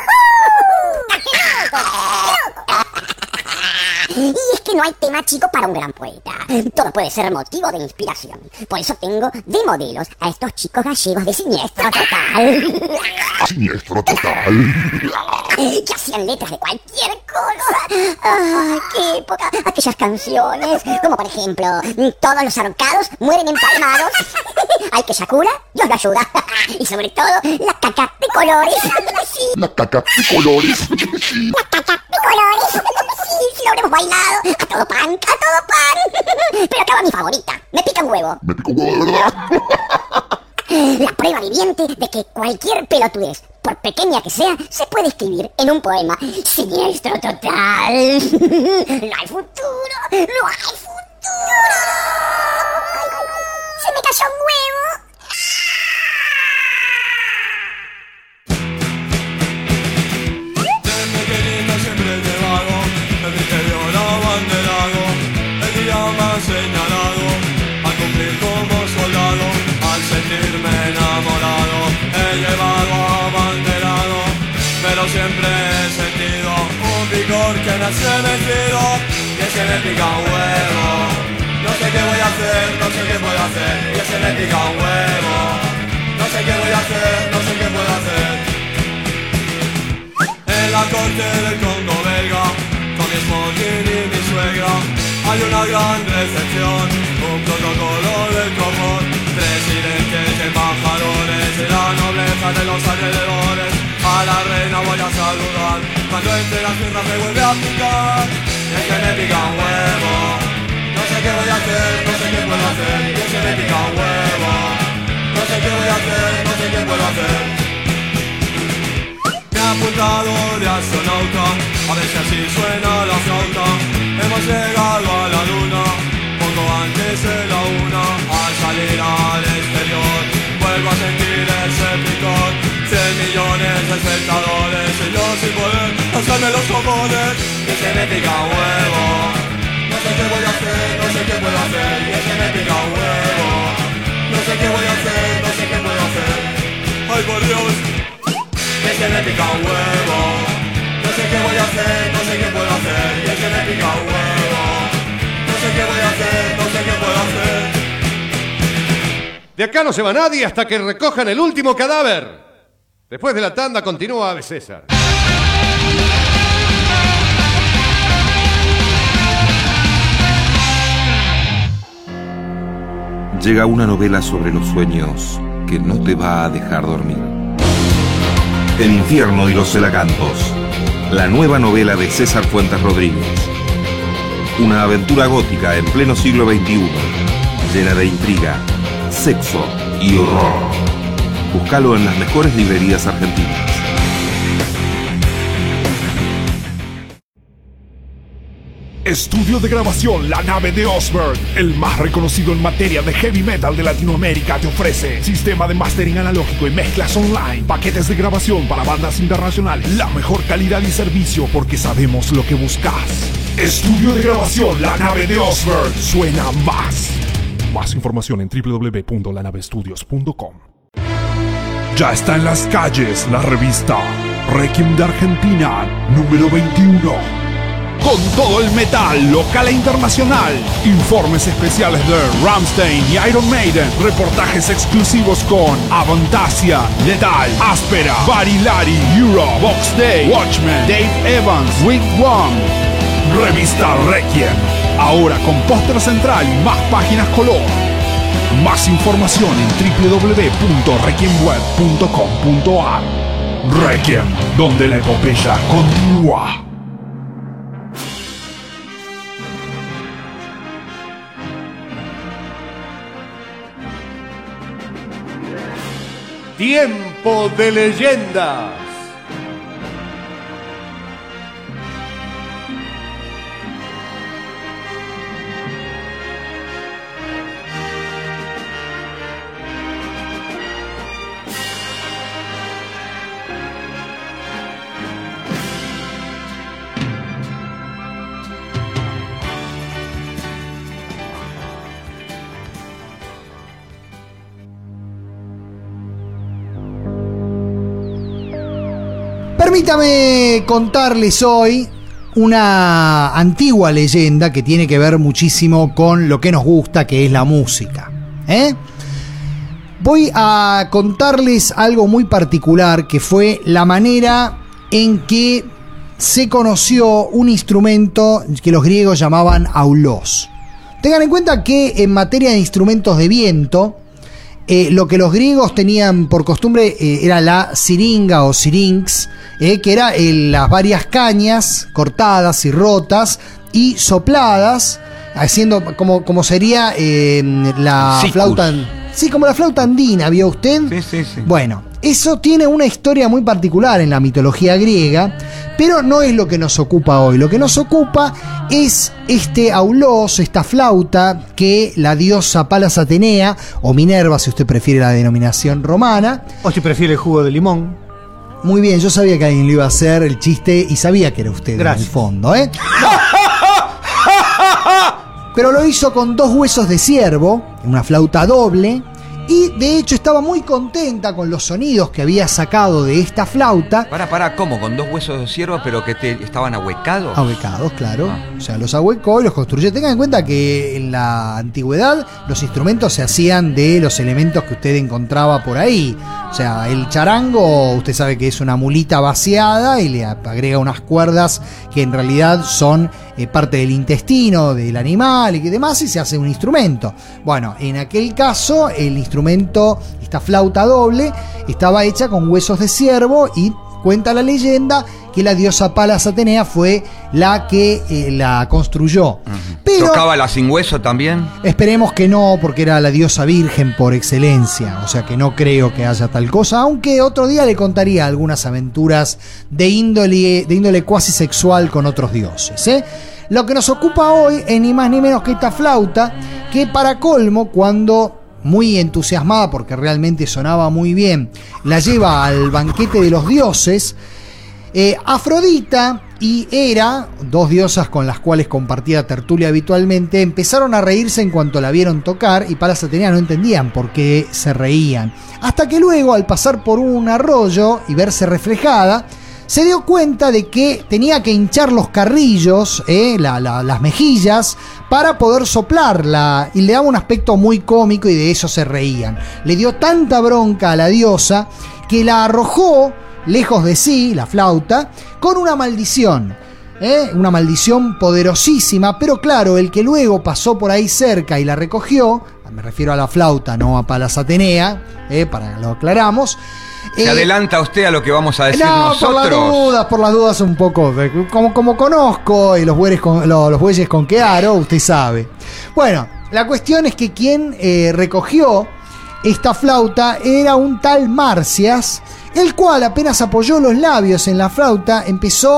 Y es que no hay tema chico para un gran poeta. Todo puede ser motivo de inspiración. Por eso tengo de modelos a estos chicos gallegos de Siniestro Total. Siniestro Total. Que hacían letras de cualquier cosa. ¡Ay, qué época! Aquellas canciones, como por ejemplo, todos los ahorcados mueren empalmados. Hay que Yakura, Dios lo ayuda. Y sobre todo, la caca de colores. Sí. La caca de colores. Sí. La caca de colores. Sí, sí lo habremos bailado. A todo pan, a todo pan. Pero acaba mi favorita. Me pica un huevo. Me pica un huevo de verdad. La prueba viviente de que cualquier pelotudez, por pequeña que sea, se puede escribir en un poema. Siniestro total. No hay futuro, no hay futuro. Se me cayó un huevo. Desde pequeñito siempre te vago, el interior abanderado, el día más señalado, a cumplir como soldado, al sentirme enamorado, he llevado abanderado, pero siempre he sentido un picor que nace vencido, que se me pica un huevo, no sé qué voy a hacer, no sé qué puedo hacer, que se me pica un huevo, no sé qué voy a hacer, no sé qué puedo hacer. En la corte del Congo belga, con mi smoking y mi suegra, hay una gran recepción, un protocolo del confort, presidentes y embajadores y la nobleza de los alrededores. A la reina voy a saludar, cuando entre las piernas me vuelve a picar, es que me pica un huevo, no sé qué voy a hacer, no sé qué puedo hacer, es que me pica un huevo, no sé qué voy a hacer, no sé qué puedo hacer. Me ha apuntado de astronauta, a ver si así suena la flauta. Hemos llegado a la luna, poco antes de la una. Al salir al exterior, vuelvo a sentir ese picor. Cien millones de espectadores y yo sin poder hacerme los cojones. Que se me pica un huevo, no sé qué voy a hacer, no sé qué puedo hacer. Que se me pica un huevo, no sé qué voy a hacer, no sé qué puedo hacer. Ay, por Dios, que se me pica un huevo, no sé qué voy a hacer, no sé qué puedo hacer, que se me pica un huevo, no sé qué voy a hacer, no sé qué puedo hacer. De acá no se va nadie hasta que recojan el último cadáver. Después de la tanda continúa Ave César. Llega una novela sobre los sueños que no te va a dejar dormir. El infierno y los celacantos, la nueva novela de César Fuentes Rodríguez. Una aventura gótica en pleno siglo veintiuno, llena de intriga, sexo y horror. Búscalo en las mejores librerías argentinas. Estudio de grabación La Nave de Osberg, el más reconocido en materia de heavy metal de Latinoamérica, te ofrece sistema de mastering analógico y mezclas online, paquetes de grabación para bandas internacionales, la mejor calidad y servicio porque sabemos lo que buscas. Estudio de grabación La Nave de Osberg, suena más. Más información en w w w punto la nave studios punto com. Ya está en las calles la revista Requiem de Argentina número veintiuno. Con todo el metal local e internacional, informes especiales de Rammstein y Iron Maiden, reportajes exclusivos con Avantasia, Lethal, Áspera, Barilari, Euro, Box Day, Watchmen, Dave Evans, Wigwam. Revista Requiem, ahora con póster central y más páginas color. Más información en w w w punto requiem web punto com punto a r. Requiem, donde la epopeya continúa. Tiempo de leyendas. Permítame contarles hoy una antigua leyenda que tiene que ver muchísimo con lo que nos gusta, que es la música. ¿eh? Voy a contarles algo muy particular, que fue la manera en que se conoció un instrumento que los griegos llamaban aulos. Tengan en cuenta que en materia de instrumentos de viento, Eh, lo que los griegos tenían por costumbre eh, era la siringa o sirinx, eh, que era eh, las varias cañas cortadas y rotas y sopladas, haciendo como, como sería eh, la Sicus. flauta. Sí, como la flauta andina, ¿vio usted? Sí, sí, sí. Bueno, eso tiene una historia muy particular en la mitología griega, pero no es lo que nos ocupa hoy. Lo que nos ocupa es este aulos, esta flauta que la diosa Palas Atenea, o Minerva si usted prefiere la denominación romana. O si prefiere el jugo de limón. Muy bien, yo sabía que alguien le iba a hacer el chiste y sabía que era usted. Gracias. En el fondo, ¿eh? Pero lo hizo con dos huesos de ciervo, una flauta doble, y de hecho estaba muy contenta con los sonidos que había sacado de esta flauta. Para, para, ¿cómo? ¿Con dos huesos de ciervo pero que te, estaban ahuecados? Ahuecados, claro. Ah. O sea, los ahuecó y los construyó. Tengan en cuenta que en la antigüedad los instrumentos se hacían de los elementos que usted encontraba por ahí. O sea, el charango, usted sabe que es una mulita vaciada y le agrega unas cuerdas que en realidad son eh, parte del intestino del animal y demás, y se hace un instrumento. Bueno, en aquel caso, el instrumento, esta flauta doble, estaba hecha con huesos de ciervo y cuenta la leyenda que la diosa Palas Atenea fue la que eh, la construyó. Uh-huh. Pero ¿tocaba la sin hueso también? esperemos que no, porque era la diosa virgen por excelencia, o sea que no creo que haya tal cosa, aunque otro día le contaría algunas aventuras de índole, de índole cuasi sexual con otros dioses, ¿eh? Lo que nos ocupa hoy es ni más ni menos que esta flauta, que para colmo, cuando muy entusiasmada porque realmente sonaba muy bien, la lleva al banquete de los dioses, eh, Afrodita y Hera, dos diosas con las cuales compartía tertulia habitualmente, empezaron a reírse en cuanto la vieron tocar, y Palas Atenea no entendían por qué se reían, hasta que luego, al pasar por un arroyo y verse reflejada, se dio cuenta de que tenía que hinchar los carrillos, eh, la, la, las mejillas, para poder soplarla, y le daba un aspecto muy cómico y de eso se reían. Le dio tanta bronca a la diosa que la arrojó lejos de sí, la flauta, con una maldición. ¿eh? Una maldición poderosísima, pero claro, el que luego pasó por ahí cerca y la recogió, me refiero a la flauta, no a Palas Atenea, eh, para que lo aclaramos. ¿Se Eh, adelanta usted a lo que vamos a decir no, nosotros? por las dudas, por las dudas un poco. Como, como conozco y los bueyes con, los, los bueyes con que aro, usted sabe. Bueno, la cuestión es que quien eh, recogió esta flauta era un tal Marcias, el cual apenas apoyó los labios en la flauta empezó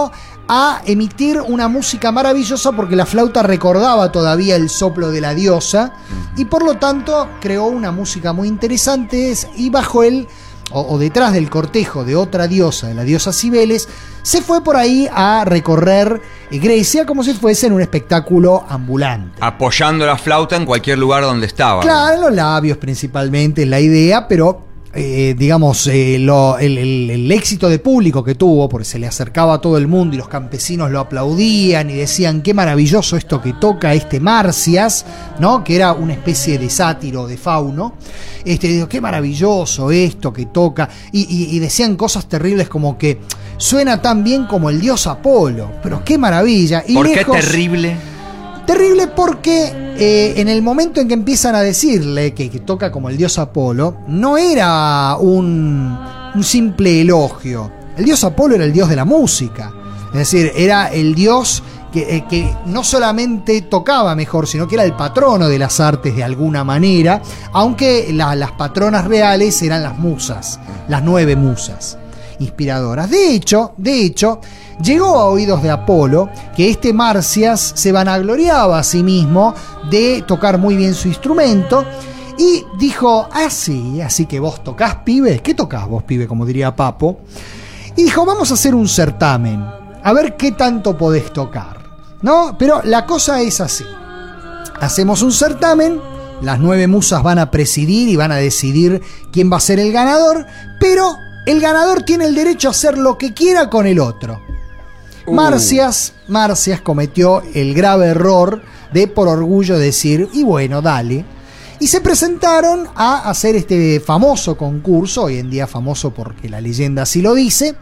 a emitir una música maravillosa porque la flauta recordaba todavía el soplo de la diosa y por lo tanto creó una música muy interesante y bajo él o, o detrás del cortejo de otra diosa, de la diosa Cibeles, se fue por ahí a recorrer Grecia como si fuese en un espectáculo ambulante. Apoyando la flauta en cualquier lugar donde estaba. Claro, en los labios principalmente es la idea, pero eh, digamos, eh, lo, el, el, el éxito de público que tuvo, porque se le acercaba a todo el mundo y los campesinos lo aplaudían y decían qué maravilloso esto que toca este Marcias, ¿no? Que era una especie de sátiro, de fauno. Este, digo, qué maravilloso esto que toca. Y, y, y decían cosas terribles como que suena tan bien como el dios Apolo, pero qué maravilla. Y ¿por lejos, qué terrible? Terrible porque eh, en el momento en que empiezan a decirle que, que toca como el dios Apolo, no era un, un simple elogio. El dios Apolo era el dios de la música. Es decir, era el dios que, eh, que no solamente tocaba mejor, sino que era el patrono de las artes de alguna manera, aunque la, las patronas reales eran las musas, las nueve musas inspiradoras. De hecho, de hecho, llegó a oídos de Apolo que este Marcias se vanagloriaba a sí mismo de tocar muy bien su instrumento y dijo, ah sí, así que vos tocás, pibe. ¿Qué tocás vos, pibe? Como diría Papo. Y dijo, vamos a hacer un certamen, a ver qué tanto podés tocar, ¿no? Pero la cosa es así. Hacemos un certamen, las nueve musas van a presidir y van a decidir quién va a ser el ganador, pero el ganador tiene el derecho a hacer lo que quiera con el otro. Uh. Marcias, Marcias cometió el grave error de por orgullo decir, y bueno, dale. Y se presentaron a hacer este famoso concurso, hoy en día famoso porque la leyenda así lo dice.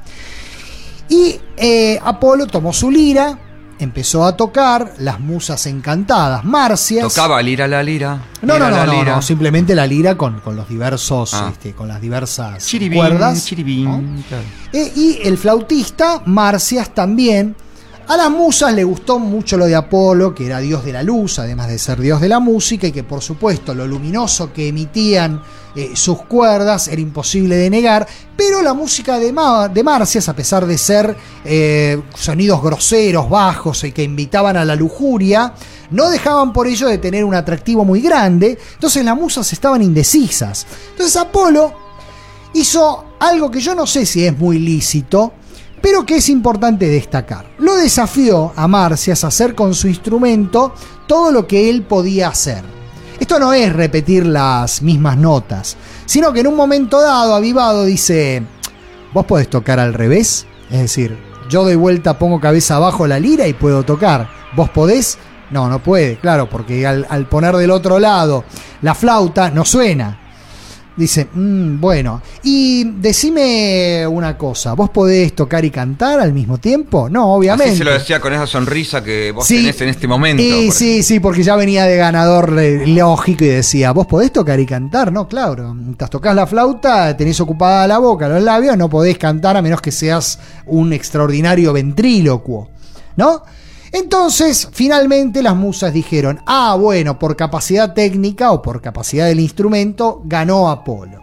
Y eh, Apolo tomó su lira, empezó a tocar, las musas encantadas, Marcias. ¿Tocaba lira la lira? No, lira no, no, la no, lira. no, simplemente la lira con, con los diversos, ah. este, con las diversas chiribín, cuerdas. Chiribín, ¿no? claro. eh, y el flautista, Marcias, también. A las musas le gustó mucho lo de Apolo, que era dios de la luz, además de ser dios de la música, y que por supuesto lo luminoso que emitían eh, sus cuerdas era imposible de negar, pero la música de, Ma- de Marcias, a pesar de ser eh, sonidos groseros, bajos y que invitaban a la lujuria, no dejaban por ello de tener un atractivo muy grande, entonces las musas estaban indecisas. Entonces Apolo hizo algo que yo no sé si es muy lícito, pero que es importante destacar. Lo desafió a Marcias a hacer con su instrumento todo lo que él podía hacer. Esto no es repetir las mismas notas, sino que en un momento dado, avivado, dice, vos podés tocar al revés, es decir, yo doy vuelta, pongo cabeza abajo la lira y puedo tocar. ¿Vos podés? No, no puede, claro, porque al, al poner del otro lado la flauta no suena. Dice, mmm, bueno, y decime una cosa, ¿vos podés tocar y cantar al mismo tiempo? No, obviamente. Así se lo decía con esa sonrisa que vos sí, tenés en este momento. Y, sí, sí, porque ya venía de ganador eh, lógico y decía, ¿vos podés tocar y cantar? No, claro, mientras tocás la flauta, tenés ocupada la boca, los labios, no podés cantar a menos que seas un extraordinario ventrílocuo, ¿no? Entonces, finalmente las musas dijeron, ah, bueno, por capacidad técnica o por capacidad del instrumento, ganó Apolo.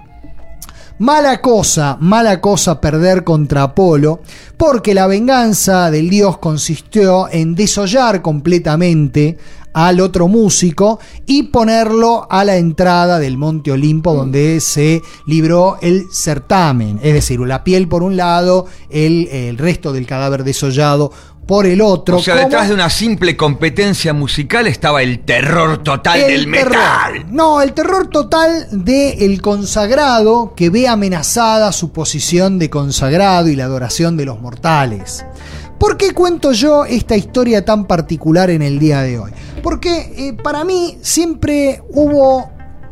Mala cosa, mala cosa perder contra Apolo, porque la venganza del dios consistió en desollar completamente al otro músico y ponerlo a la entrada del Monte Olimpo, donde se libró el certamen, es decir, la piel por un lado, el, el resto del cadáver desollado por el otro. O sea, como detrás de una simple competencia musical estaba el terror total el del terror. metal. No, el terror total del consagrado que ve amenazada su posición de consagrado y la adoración de los mortales. ¿Por qué cuento yo esta historia tan particular en el día de hoy? Porque eh, para mí siempre hubo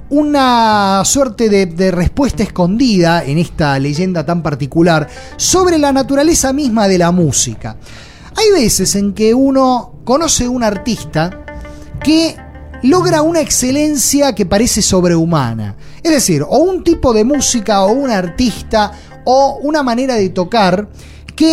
una suerte de, de respuesta escondida en esta leyenda tan particular sobre la naturaleza misma de la música. Hay veces en que uno conoce a un artista que logra una excelencia que parece sobrehumana. Es decir, o un tipo de música o un artista o una manera de tocar que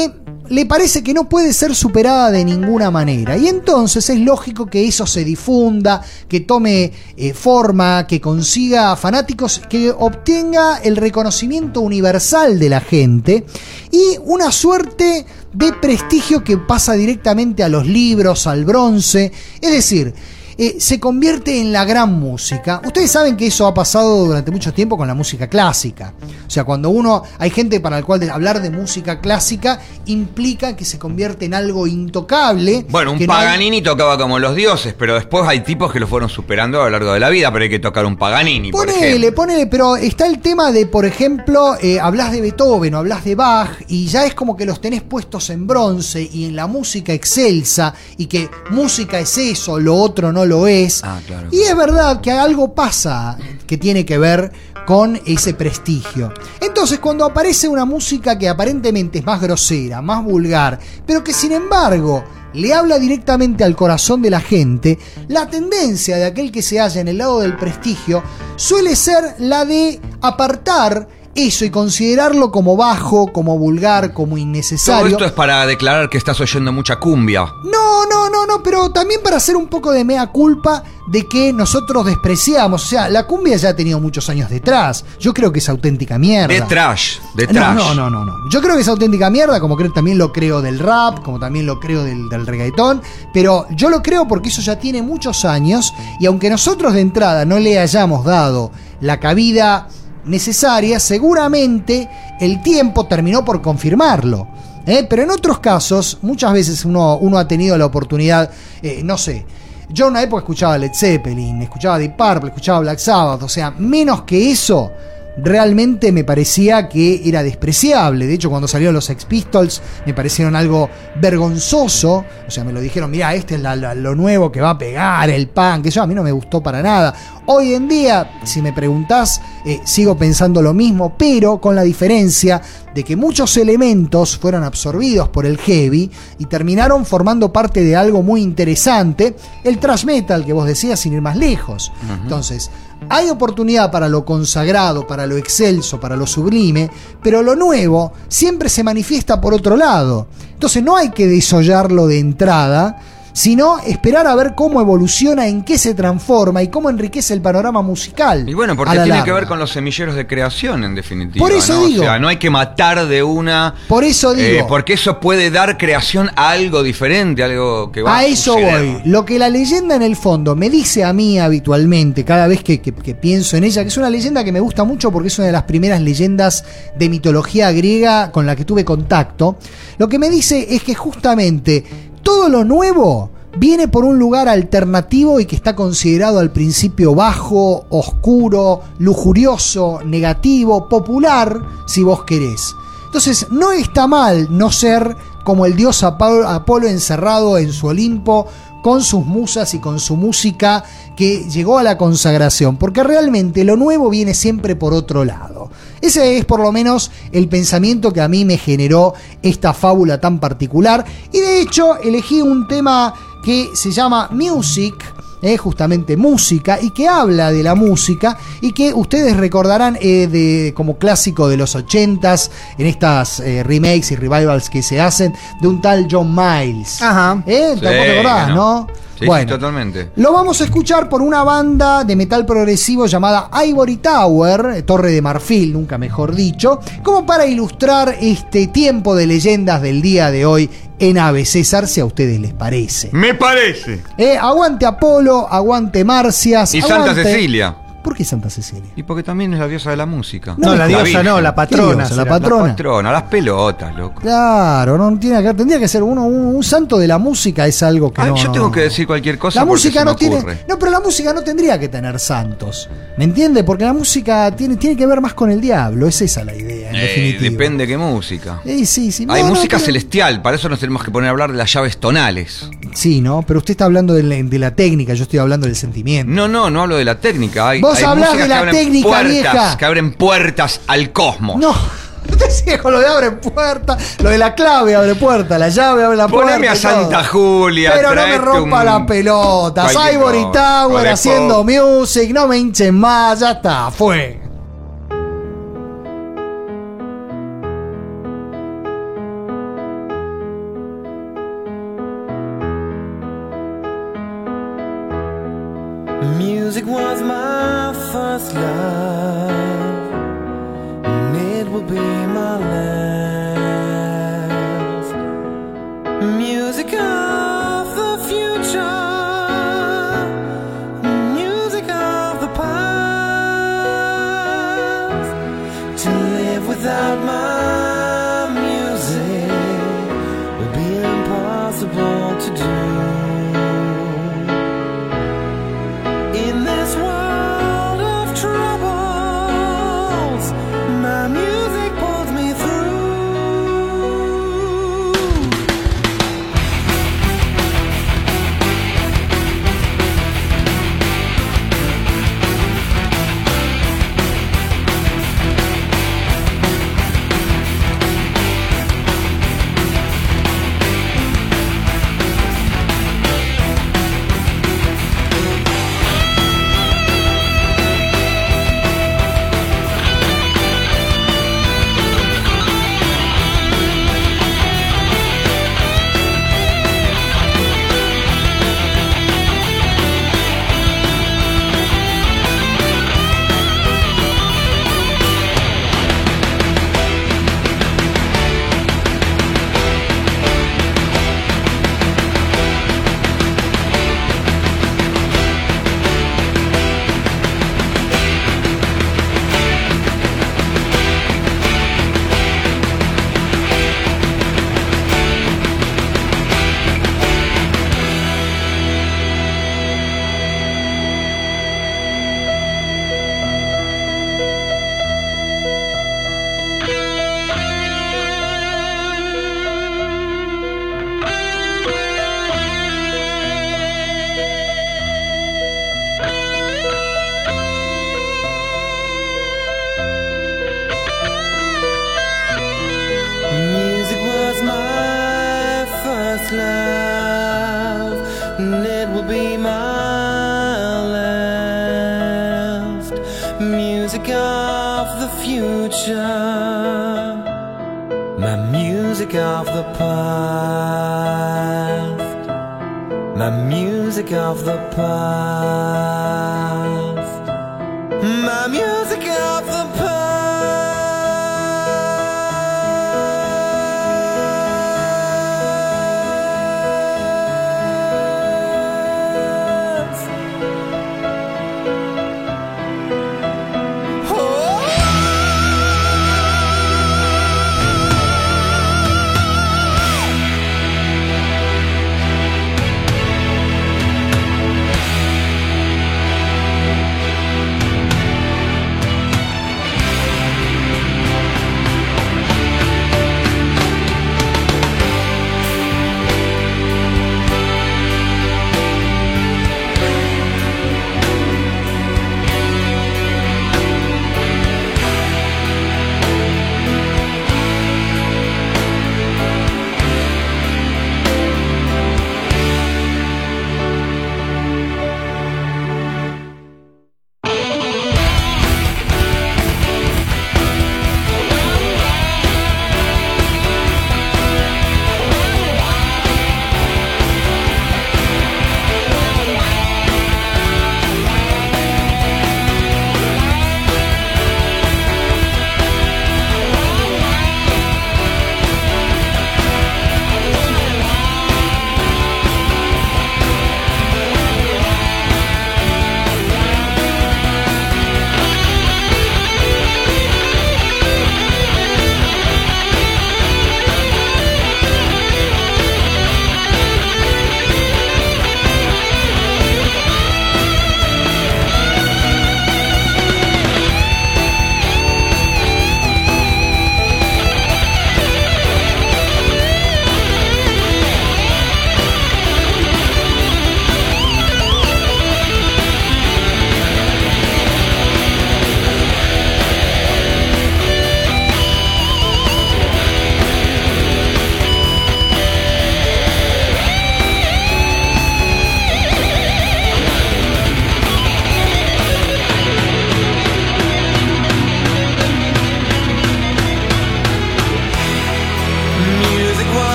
le parece que no puede ser superada de ninguna manera. Y entonces es lógico que eso se difunda, que tome eh, forma, que consiga fanáticos, que obtenga el reconocimiento universal de la gente y una suerte de prestigio que pasa directamente a los libros, al bronce. Es decir, Eh, se convierte en la gran música. Ustedes saben que eso ha pasado durante mucho tiempo con la música clásica. O sea, cuando uno, hay gente para la cual hablar de música clásica implica que se convierte en algo intocable. Bueno, un que no Paganini hay... tocaba como los dioses, pero después hay tipos que lo fueron superando a lo largo de la vida, pero hay que tocar un Paganini, por Ponele, ejemplo. ponele, pero está el tema de, por ejemplo, eh, hablas de Beethoven o hablas de Bach y ya es como que los tenés puestos en bronce y en la música excelsa y que música es eso, lo otro no lo es. Ah, claro. Y es verdad que algo pasa que tiene que ver con ese prestigio. Entonces, cuando aparece una música que aparentemente es más grosera, más vulgar, pero que sin embargo le habla directamente al corazón de la gente, la tendencia de aquel que se halla en el lado del prestigio suele ser la de apartar eso y considerarlo como bajo, como vulgar, como innecesario. Todo esto es para declarar que estás oyendo mucha cumbia. No, no, no, no, pero también para hacer un poco de mea culpa de que nosotros despreciamos. O sea, la cumbia ya ha tenido muchos años detrás. Yo creo que es auténtica mierda. De trash, de No, trash. no, no, no, no. Yo creo que es auténtica mierda, como creo, también lo creo del rap, como también lo creo del, del reggaetón, pero yo lo creo porque eso ya tiene muchos años y aunque nosotros de entrada no le hayamos dado la cabida necesaria, seguramente el tiempo terminó por confirmarlo. ¿eh? Pero en otros casos, muchas veces uno, uno ha tenido la oportunidad, eh, no sé, yo en una época escuchaba Led Zeppelin, escuchaba Deep Purple, escuchaba Black Sabbath, o sea, menos que eso, realmente me parecía que era despreciable. De hecho, cuando salieron los Sex Pistols me parecieron algo vergonzoso. O sea, me lo dijeron, mirá, este es la, la, lo nuevo que va a pegar, el punk, que yo a mí no me gustó para nada. Hoy en día, si me preguntás, eh, sigo pensando lo mismo, pero con la diferencia de que muchos elementos fueron absorbidos por el heavy y terminaron formando parte de algo muy interesante, el thrash metal que vos decías, sin ir más lejos. Uh-huh. Entonces, hay oportunidad para lo consagrado, para lo excelso, para lo sublime, pero lo nuevo siempre se manifiesta por otro lado. Entonces no hay que desollarlo de entrada, sino esperar a ver cómo evoluciona, en qué se transforma y cómo enriquece el panorama musical. Y bueno, porque tiene que ver con los semilleros de creación, en definitiva. Por eso ¿no? digo. O sea, no hay que matar de una. Por eso digo. Eh, porque eso puede dar creación a algo diferente, algo que va a A eso suceder. voy. Lo que la leyenda en el fondo me dice a mí habitualmente, cada vez que, que, que pienso en ella, que es una leyenda que me gusta mucho porque es una de las primeras leyendas de mitología griega con la que tuve contacto, lo que me dice es que justamente todo lo nuevo viene por un lugar alternativo y que está considerado al principio bajo, oscuro, lujurioso, negativo, popular, si vos querés. Entonces, no está mal no ser como el dios Apolo encerrado en su Olimpo, con sus musas y con su música que llegó a la consagración, porque realmente lo nuevo viene siempre por otro lado. Ese es por lo menos el pensamiento que a mí me generó esta fábula tan particular, y de hecho elegí un tema que se llama Music, eh, justamente música, y que habla de la música y que ustedes recordarán eh, de, como clásico de los ochentas en estas eh, remakes y revivals que se hacen de un tal John Miles. Ajá. ¿Eh? Sí, ¿Te acordás, no. no? Sí, bueno, sí, totalmente. Lo vamos a escuchar por una banda de metal progresivo llamada Ivory Tower, Torre de Marfil, nunca mejor dicho, como para ilustrar este tiempo de leyendas del día de hoy en A B César, si a ustedes les parece. Me parece. Eh, aguante Apolo, aguante Marcias. Y aguante... Santa Cecilia. ¿Por qué Santa Cecilia? Y porque también es la diosa de la música. No, la diosa Virgen. no, la patrona. diosa? La será. patrona. La patrona, las pelotas, loco. Claro, no tiene que, tendría que ser uno, un, un santo de la música, es algo que Ay, no. yo no, tengo no. que decir cualquier cosa. La porque música se no me tiene. ocurre. No, pero la música no tendría que tener santos. ¿Me entiende? Porque la música tiene, tiene que ver más con el diablo. Es esa la idea, en Eh, definitiva. depende qué música. Eh, sí, sí. Hay No, no, música pero- celestial, para eso nos tenemos que poner a hablar de las llaves tonales. Sí, ¿no? Pero usted está hablando de la, de la técnica, yo estoy hablando del sentimiento. No, no, no hablo de la técnica. Hay, Vos hay hablás músicas de la que abren técnica, puertas, vieja. que abren puertas al cosmos. No, usted sigue con lo de abre puerta, lo de la clave abre puerta, la llave abre la puerta. Poneme a y todo. Santa Julia. Pero no me traete rompa un- la pelota. cualquier Ivory cosa, Tower cualquier haciendo cosa. music, no me hinchen más, ya está, fue. Music was my first love, and it will be my last. Music of the future, music of the past. To live without my music would be impossible to do. In this world of troubles, my music pulls me through. Music was my first love, and it will be my last. Music of the future, my music of the past, my music of the past, my music of the past.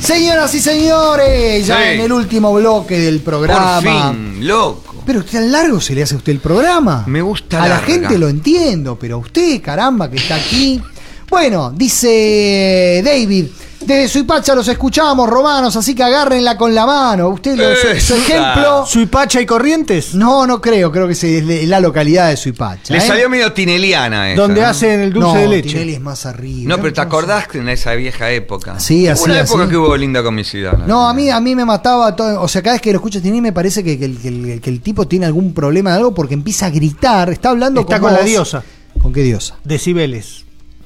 Señoras y señores, ya Sí. en el último bloque del programa. Por fin, loco. Pero tan largo se le hace a usted el programa. Me gusta A la larga. gente lo entiendo, pero a usted, caramba, que está aquí. Bueno, dice David, desde Suipacha los escuchamos, romanos, así que agárrenla con la mano. Usted, lo, su, su ejemplo... ¿Suipacha y Corrientes? No, no creo, creo que es de la localidad de Suipacha. Le ¿eh? salió medio tineliana esa. Donde ¿no? hacen el dulce no, de leche. Tinelli es más arriba. No, pero ¿te acordás que en esa vieja época? Sí, así, Una época así. que hubo linda comicidad. No, a mí, a mí me mataba todo. O sea, cada vez que lo escucho Tinelli me parece que, que, el, que, el, que el tipo tiene algún problema de algo porque empieza a gritar. Está hablando Está con con la vos. diosa. ¿Con qué diosa? Decibeles.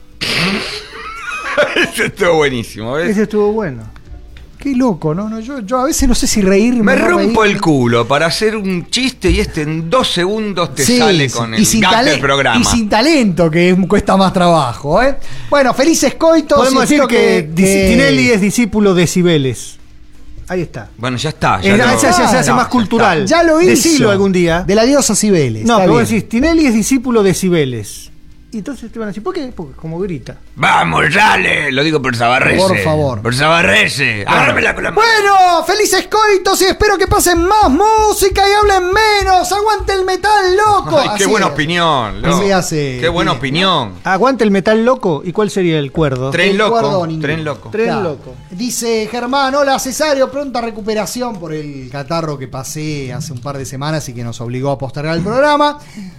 Ese estuvo buenísimo, ¿ves? Ese estuvo bueno. Qué loco, ¿no? no yo, yo a veces no sé si reírme. Me no rompo reír. el culo para hacer un chiste y este en dos segundos te Sí, sale sí. con Y el sin gag tale- del programa. Y sin talento, que cuesta más trabajo, ¿eh? Bueno, felices coitos. Podemos y decir espero que, que- Tinelli es discípulo de Cibeles. Ahí está. Bueno, ya está. Ya Eh, lo- esa se hace no, más ya cultural. Ya lo hizo. Decilo algún día. De la diosa Cibeles. No, está pero vos bien. decís, Tinelli es discípulo de Cibeles. Y entonces te van a decir, ¿por qué? Porque como grita. está. Vamos, dale. Lo digo por Sabarrese. Por favor. Por Sabarrese. Agárramela con la mano. Bueno, felices coitos y espero que pasen más música y hablen menos. Aguante el metal, loco. Ay, qué Así buena es. opinión. loco. Así hace. Qué buena Bien. opinión. Aguanta el metal loco. ¿Y cuál sería el cuerdo? Tren El loco. cuerdo ninguno. Tren loco. Tren Claro. loco. Dice Germán, hola Cesario, pronta recuperación por el catarro que pasé hace un par de semanas y que nos obligó a postergar el programa.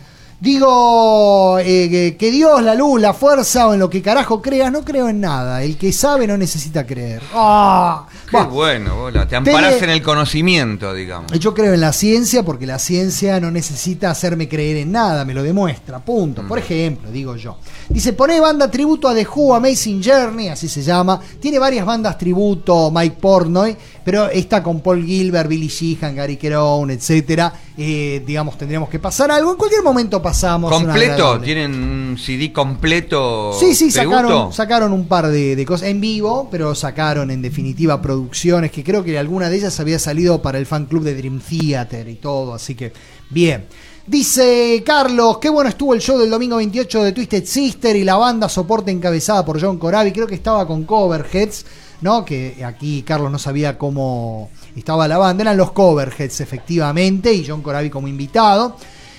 Digo, eh, que, que Dios, la luz, la fuerza o en lo que carajo creas, no creo en nada. El que sabe no necesita creer. ¡Ah! Qué Bah, bueno, bola. Te amparás Tele- en el conocimiento, digamos. Yo creo en la ciencia porque la ciencia no necesita hacerme creer en nada, me lo demuestra, punto. Por ejemplo, digo yo. Dice, pone banda tributo a The Who, Amazing Journey, así se llama. Tiene varias bandas tributo, Mike Portnoy, pero esta con Paul Gilbert, Billy Sheehan, Gary Crone, etcétera. Eh, digamos, tendríamos que pasar algo. En cualquier momento pasamos. una ¿Completo? agradable. ¿Tienen un C D completo? Sí, sí, tributo? sacaron, sacaron un par de, de cosas en vivo, pero sacaron en definitiva producciones que creo que alguna de ellas había salido para el fan club de Dream Theater y todo, así que bien. Dice Carlos, qué bueno estuvo el show del domingo veintiocho de Twisted Sister y la banda soporte encabezada por John Corabi, creo que estaba con Coverheads, ¿no? Que aquí Carlos no sabía cómo estaba la banda, eran los Coverheads efectivamente y John Corabi como invitado.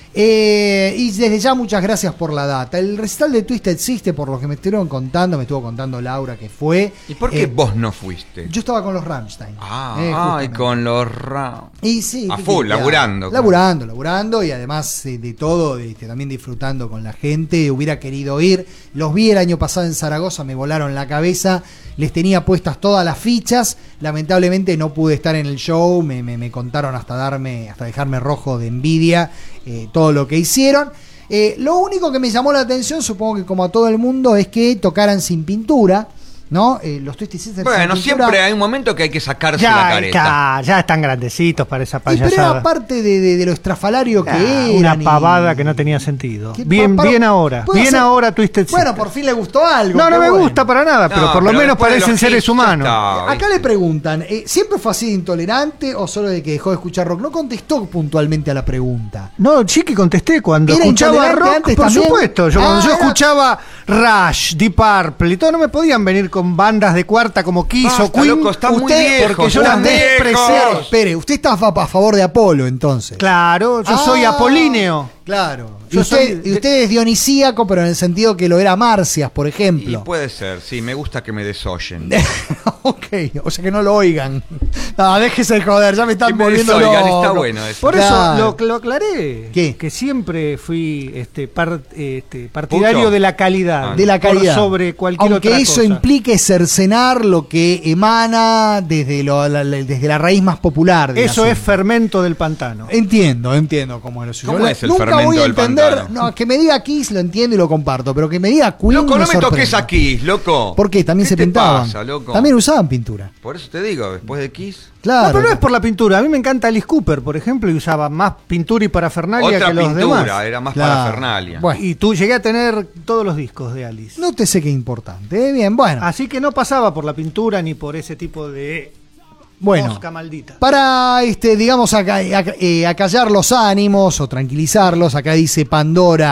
Eh, y desde ya muchas gracias por la data. El recital de Twisted Sister, por lo que me estuvieron contando, me estuvo contando Laura que fue. ¿Y por qué eh, vos no fuiste? Yo estaba con los Rammstein. Ah, Eh, ah, y justamente. con los Ram. Y sí, A ¿qué full, quería? laburando. Laburando, laburando y además eh, de todo, de, de, también disfrutando con la gente. Hubiera querido ir. Los vi el año pasado en Zaragoza, me volaron la cabeza. Les tenía puestas todas las fichas. Lamentablemente no pude estar en el show. Me, me, me contaron hasta darme, hasta dejarme rojo de envidia eh, todo lo que hicieron. Eh, lo único que me llamó la atención, supongo que como a todo el mundo, es que tocaran sin pintura, ¿no? Eh, los Twisted Sisters Bueno, sin pintura. siempre hay un momento que hay que sacarse la Ya, careta. está, ya están grandecitos para esa Y pero payasada. aparte de, de, de lo estrafalario que Ah, eran. una y- pavada que no tenía sentido. ¿Qué Bien, pa- para- bien ahora. puedo Bien hacer- ahora Twisted Bueno, Sister. por fin le gustó algo. No, no qué me bueno. gusta para nada, pero No, por lo pero menos después de parecen los seres hits ya humanos. está. Acá le preguntan, eh, ¿siempre fue así de intolerante o solo de que dejó de escuchar rock? No contestó puntualmente a la pregunta. No, chiqui, contesté cuando ¿Era escuchaba intolerante rock, antes por también? supuesto. Yo, cuando Ah, yo era- escuchaba Rush, Deep Purple y todo, no me podían venir con bandas de cuarta como Kiss Basta, o Queen. loco, está muy Usted, viejo, porque yo están las desprecié. viejos. Espere, usted está a, fa- a favor de Apolo entonces. Claro, yo Ah, soy apolíneo. Claro. Y Yo usted, soy de- y usted es dionisíaco, pero en el sentido que lo era Marcias, por Y ejemplo. puede ser, sí, me gusta que me desoyen. Ok, o sea que no lo oigan. No, déjese de joder, ya me están Que me volviendo desoigan, loco. está bueno eso. Por Claro. eso lo, lo aclaré. ¿Qué? Que siempre fui este, par- este, partidario Puto. de la calidad. Ah. De la por calidad. sobre cualquier Aunque otra eso cosa. implique cercenar lo que emana desde, lo- la, la- desde la raíz más popular. del Eso es asunto. fermento del pantano. Entiendo, entiendo cómo es lo suyo. ¿Cómo La- es el Nunca fermento voy a del entender. pantano? No, que me diga Kiss lo entiendo y lo comparto, pero que me diga Queen Loco, no me sorprende. toques aquí, loco. ¿Por qué? También ¿Qué se te pintaban. pasa, loco? También usaban pintura. Por eso te digo, después de Kiss. Claro. No, pero no es por la pintura. A mí me encanta Alice Cooper, por ejemplo, y usaba más pintura y parafernalia Otra que los pintura, demás. era más Claro. parafernalia. Bueno. Y tú llegué a tener todos los discos de Alice. No te sé qué importante. ¿eh? Bien, bueno. Así que no pasaba por la pintura ni por ese tipo de Bueno. mosca maldita. Para, este, digamos, aca- aca- eh, acallar los ánimos o tranquilizarlos, acá dice Pandora,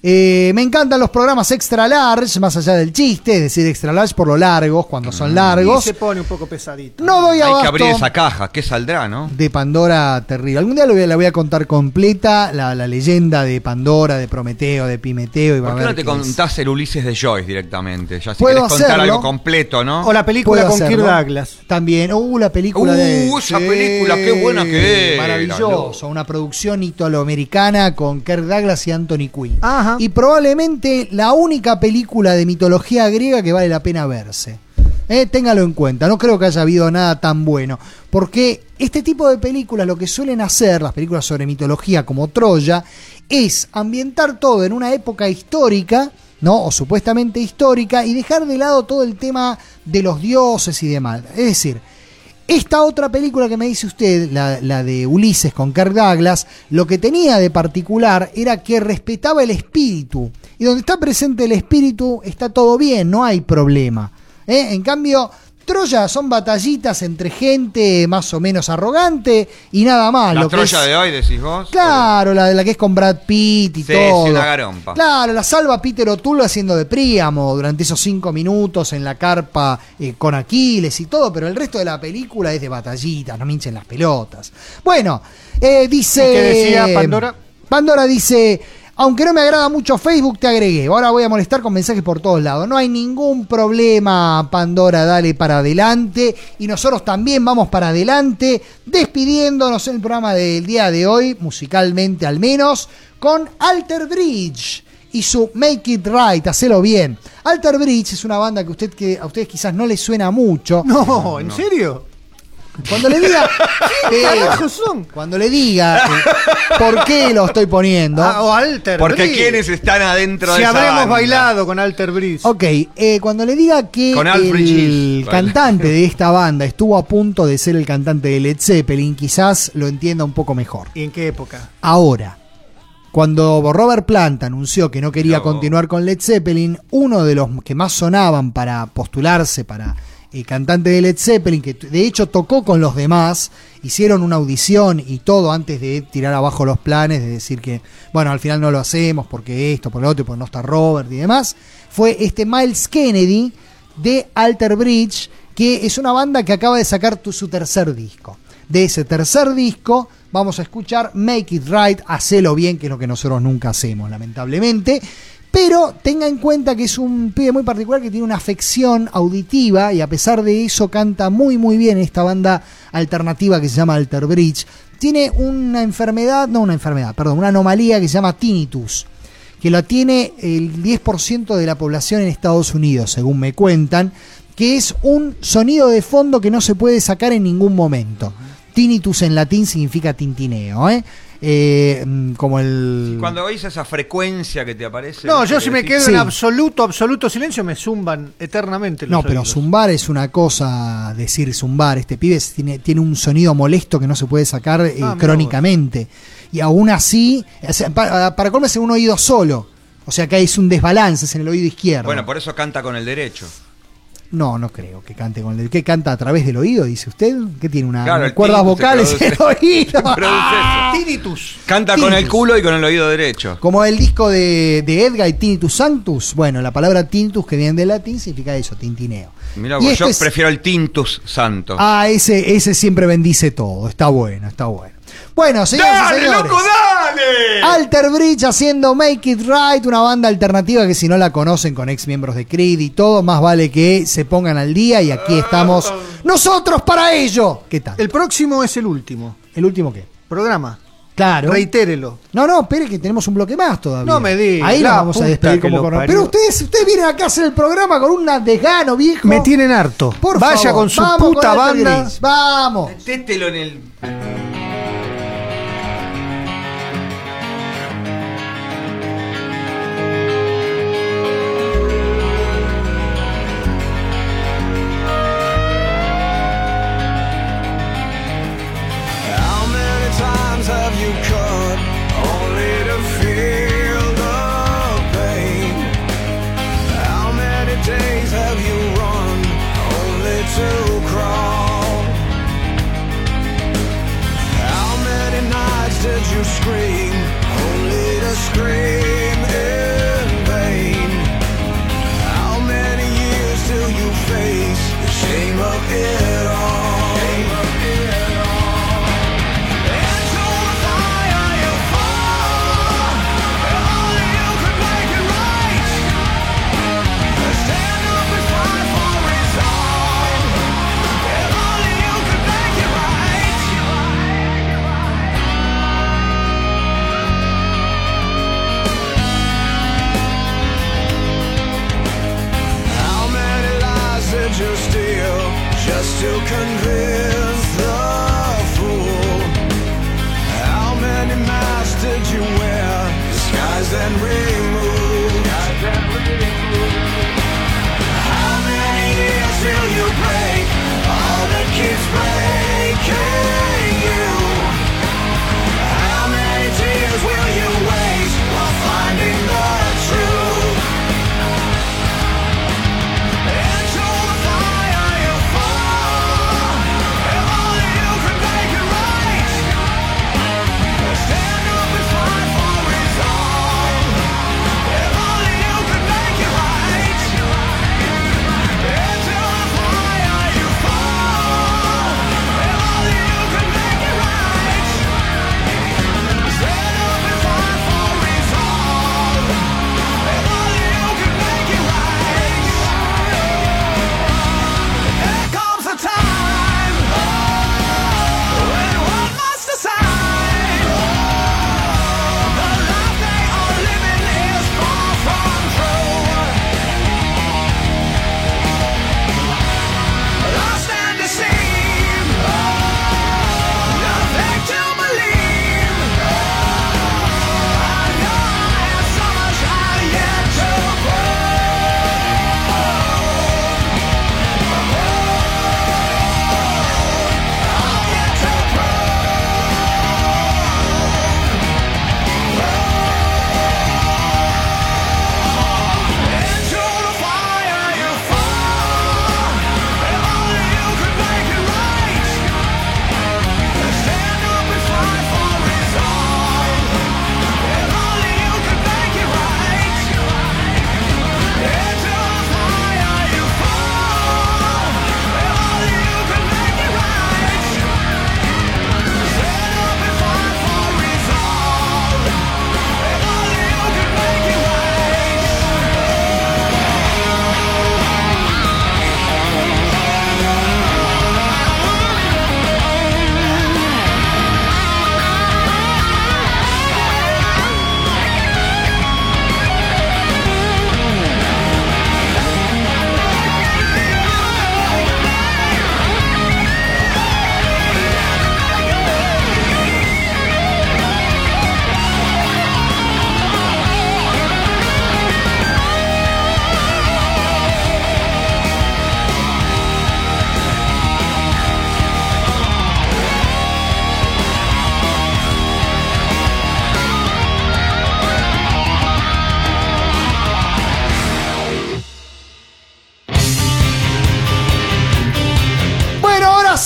Eh, me encantan los programas extra large, más allá del chiste, es decir, extra large por lo largos, cuando son largos. Y se pone un poco pesadito. No doy abasto. Hay que abrir esa caja, ¿qué saldrá, no? De Pandora terrible. Algún día lo voy a- la voy a contar completa, la, la leyenda de Pandora, de Prometeo, de Pimeteo. Y va a ¿Por qué ver no te qué es. contás el Ulises de Joyce directamente? Ya si Puedo querés contar hacerlo. algo completo, ¿no? O la película Puedo con Kirk hacerlo. Douglas. También, uh, la película Uh, de... esa película, qué buena que era, Maravilloso, ¿no? una producción italoamericana con Kirk Douglas y Anthony Quinn. Ajá. Y probablemente la única película de mitología griega que vale la pena verse. Eh, téngalo en cuenta, no creo que haya habido nada tan bueno, porque este tipo de películas lo que suelen hacer, las películas sobre mitología como Troya, es ambientar todo en una época histórica, ¿no? O supuestamente histórica, y dejar de lado todo el tema de los dioses y demás. Es decir, esta otra película que me dice usted, la, la de Ulises con Kirk Douglas, lo que tenía de particular era que respetaba el espíritu. Y donde está presente el espíritu está todo bien, no hay problema. ¿Eh? En cambio, Troya son batallitas entre gente más o menos arrogante y nada más. La lo que Troya es- de hoy, decís vos. Claro, la de la que es con Brad Pitt y Sí, todo. sí, una garompa. Claro, la salva Peter O'Toole haciendo de Príamo durante esos cinco minutos en la carpa eh, con Aquiles y todo, pero el resto de la película es de batallitas, no me hinchen las pelotas. Bueno, eh, dice... ¿Y qué decía Pandora? Pandora dice... Aunque no me agrada mucho Facebook, te agregué. Ahora voy a molestar con mensajes por todos lados. No hay ningún problema, Pandora, dale para adelante. Y nosotros también vamos para adelante, despidiéndonos en el programa del día de hoy, musicalmente al menos, con Alter Bridge y su Make It Right, hacelo bien. Alter Bridge es una banda que, usted, que a ustedes quizás no les suena mucho. No, ¿en serio? Cuando le diga... ¿Qué eh, carajos son? cuando le diga eh, por qué lo estoy poniendo... Ah, o Alter Porque Bridge. quienes están adentro Si de esa habremos banda. bailado con Alter Bridge. Ok, eh, cuando le diga que Con Alfred el Gilles. cantante de esta banda estuvo a punto de ser el cantante de Led Zeppelin, quizás lo entienda un poco mejor. ¿Y en qué época? Ahora, cuando Robert Plant anunció que no quería No. continuar con Led Zeppelin, uno de los que más sonaban para postularse para el cantante de Led Zeppelin, que de hecho tocó con los demás, hicieron una audición y todo antes de tirar abajo los planes, de decir que, bueno, al final no lo hacemos porque esto, por lo otro, porque no está Robert y demás, fue este Miles Kennedy de Alter Bridge, que es una banda que acaba de sacar tu, su tercer disco. De ese tercer disco vamos a escuchar Make It Right, hacelo bien, que es lo que nosotros nunca hacemos, lamentablemente. Pero tenga en cuenta que es un pibe muy particular que tiene una afección auditiva y a pesar de eso canta muy muy bien esta banda alternativa que se llama Alter Bridge. Tiene una enfermedad, no una enfermedad, perdón, una anomalía que se llama tinnitus, que la tiene el diez por ciento de la población en Estados Unidos, según me cuentan, que es un sonido de fondo que no se puede sacar en ningún momento. Tinnitus en latín significa tintineo, ¿eh? Eh, como el... Cuando oís esa frecuencia que te aparece. No, ¿viste? yo Que si me decís- quedo Sí. en absoluto, absoluto silencio, me zumban eternamente los No, pero oídos. zumbar es una cosa, decir zumbar. Este pibe tiene, tiene un sonido molesto que no se puede sacar eh, Ah, mirá crónicamente. Y aún así, o sea, para, para colmo es en un oído solo. O sea que hay un desbalance es en el oído izquierdo. Bueno, por eso canta con el derecho. No, no creo que cante con el... ¿Qué canta a través del oído, dice usted? ¿Qué tiene? Una, Claro, una el cuerdas tinnitus se vocales en el produce. oído. Produce eso. Tinnitus. Canta con el Tinnitus. culo y con el oído derecho. Como el disco de, de Edgar y Tinnitus Sanctus. Bueno, la palabra tinnitus que viene del latín significa eso, tintineo. Mira, Y vos, esto yo es- prefiero el Tintus Santo. Ah, ese, ese siempre bendice todo. Está bueno, está bueno. Bueno, señores y ¡Dale, señores. loco, dale! Alter Bridge haciendo Make It Right, una banda alternativa que si no la conocen con ex miembros de Creed y todo, más vale que se pongan al día y aquí estamos nosotros para ello. ¿Qué tal? El próximo es el último ¿El último qué? programa. Claro. Reitérelo. No, no, espere que tenemos un bloque más todavía. No me diga, Ahí la nos vamos a puta despedir que como lo con... parió. Pero ustedes, ustedes vienen acá a hacer el programa con un desgano, viejo. Me tienen harto. Por Vaya favor, con su vamos puta con Alter banda. Bridge, Vamos. Métetelo en el. How many times have you cut only to feel the pain? How many days have you run only to crawl?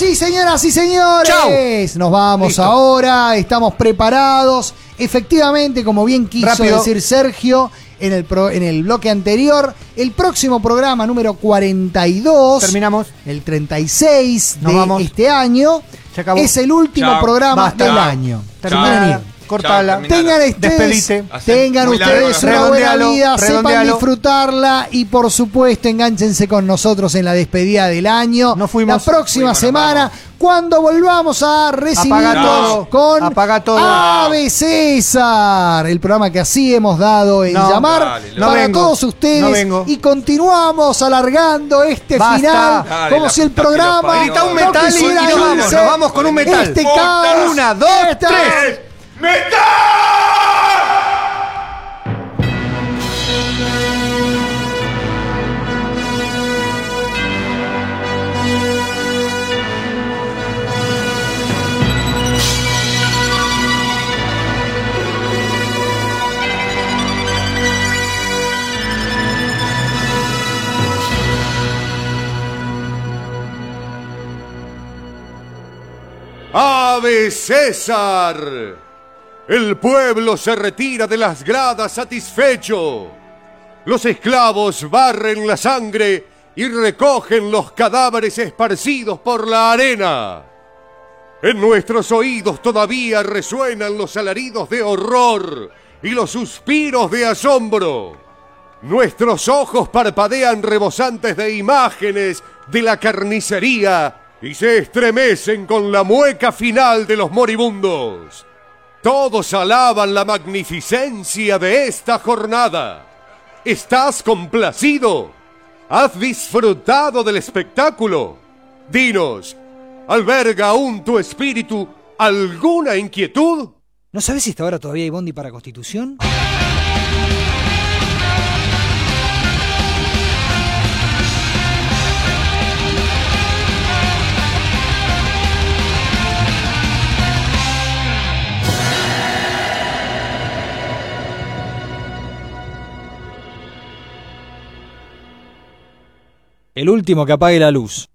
sí, señoras y señores. Chau. Nos vamos Listo. ahora. Estamos preparados. Efectivamente, como bien quiso Rápido. decir Sergio en el, pro- en el bloque anterior, el próximo programa número cuarenta y dos, Terminamos. el treinta y seis Nos de vamos. este año, Se acabó. es el último Chao. programa Basta. del Chao. año. Terminala. Terminen. Cortala. Chao, terminala. Tengan ustedes, Despedite. tengan Muy largo, ustedes una buena redondealo, vida, sepan redondealo. disfrutarla y por supuesto enganchense con nosotros en la despedida del año. Nos fuimos. La próxima Fuimos, nos semana, vamos. cuando volvamos a Apaga recibirnos todo. con Apaga todo. Ave César, el programa que así hemos dado en No, llamar dale, no para vengo, todos ustedes no vengo. y continuamos alargando este Basta. final Dale, como la si el puta que los programa parió. Grita un no metal y, y quisiera nos vamos. irse. Nos vamos con un metal. Este caos. Una, dos, Esta- tres. ¡Ave César! El pueblo se retira de las gradas satisfecho. Los esclavos barren la sangre y recogen los cadáveres esparcidos por la arena. En nuestros oídos todavía resuenan los alaridos de horror y los suspiros de asombro. Nuestros ojos parpadean rebosantes de imágenes de la carnicería y se estremecen con la mueca final de los moribundos. Todos alaban la magnificencia de esta jornada. ¿Estás complacido? ¿Has disfrutado del espectáculo? Dinos, ¿alberga aún tu espíritu alguna inquietud? ¿No sabes si hasta ahora todavía hay bondi para Constitución? El último que apague la luz.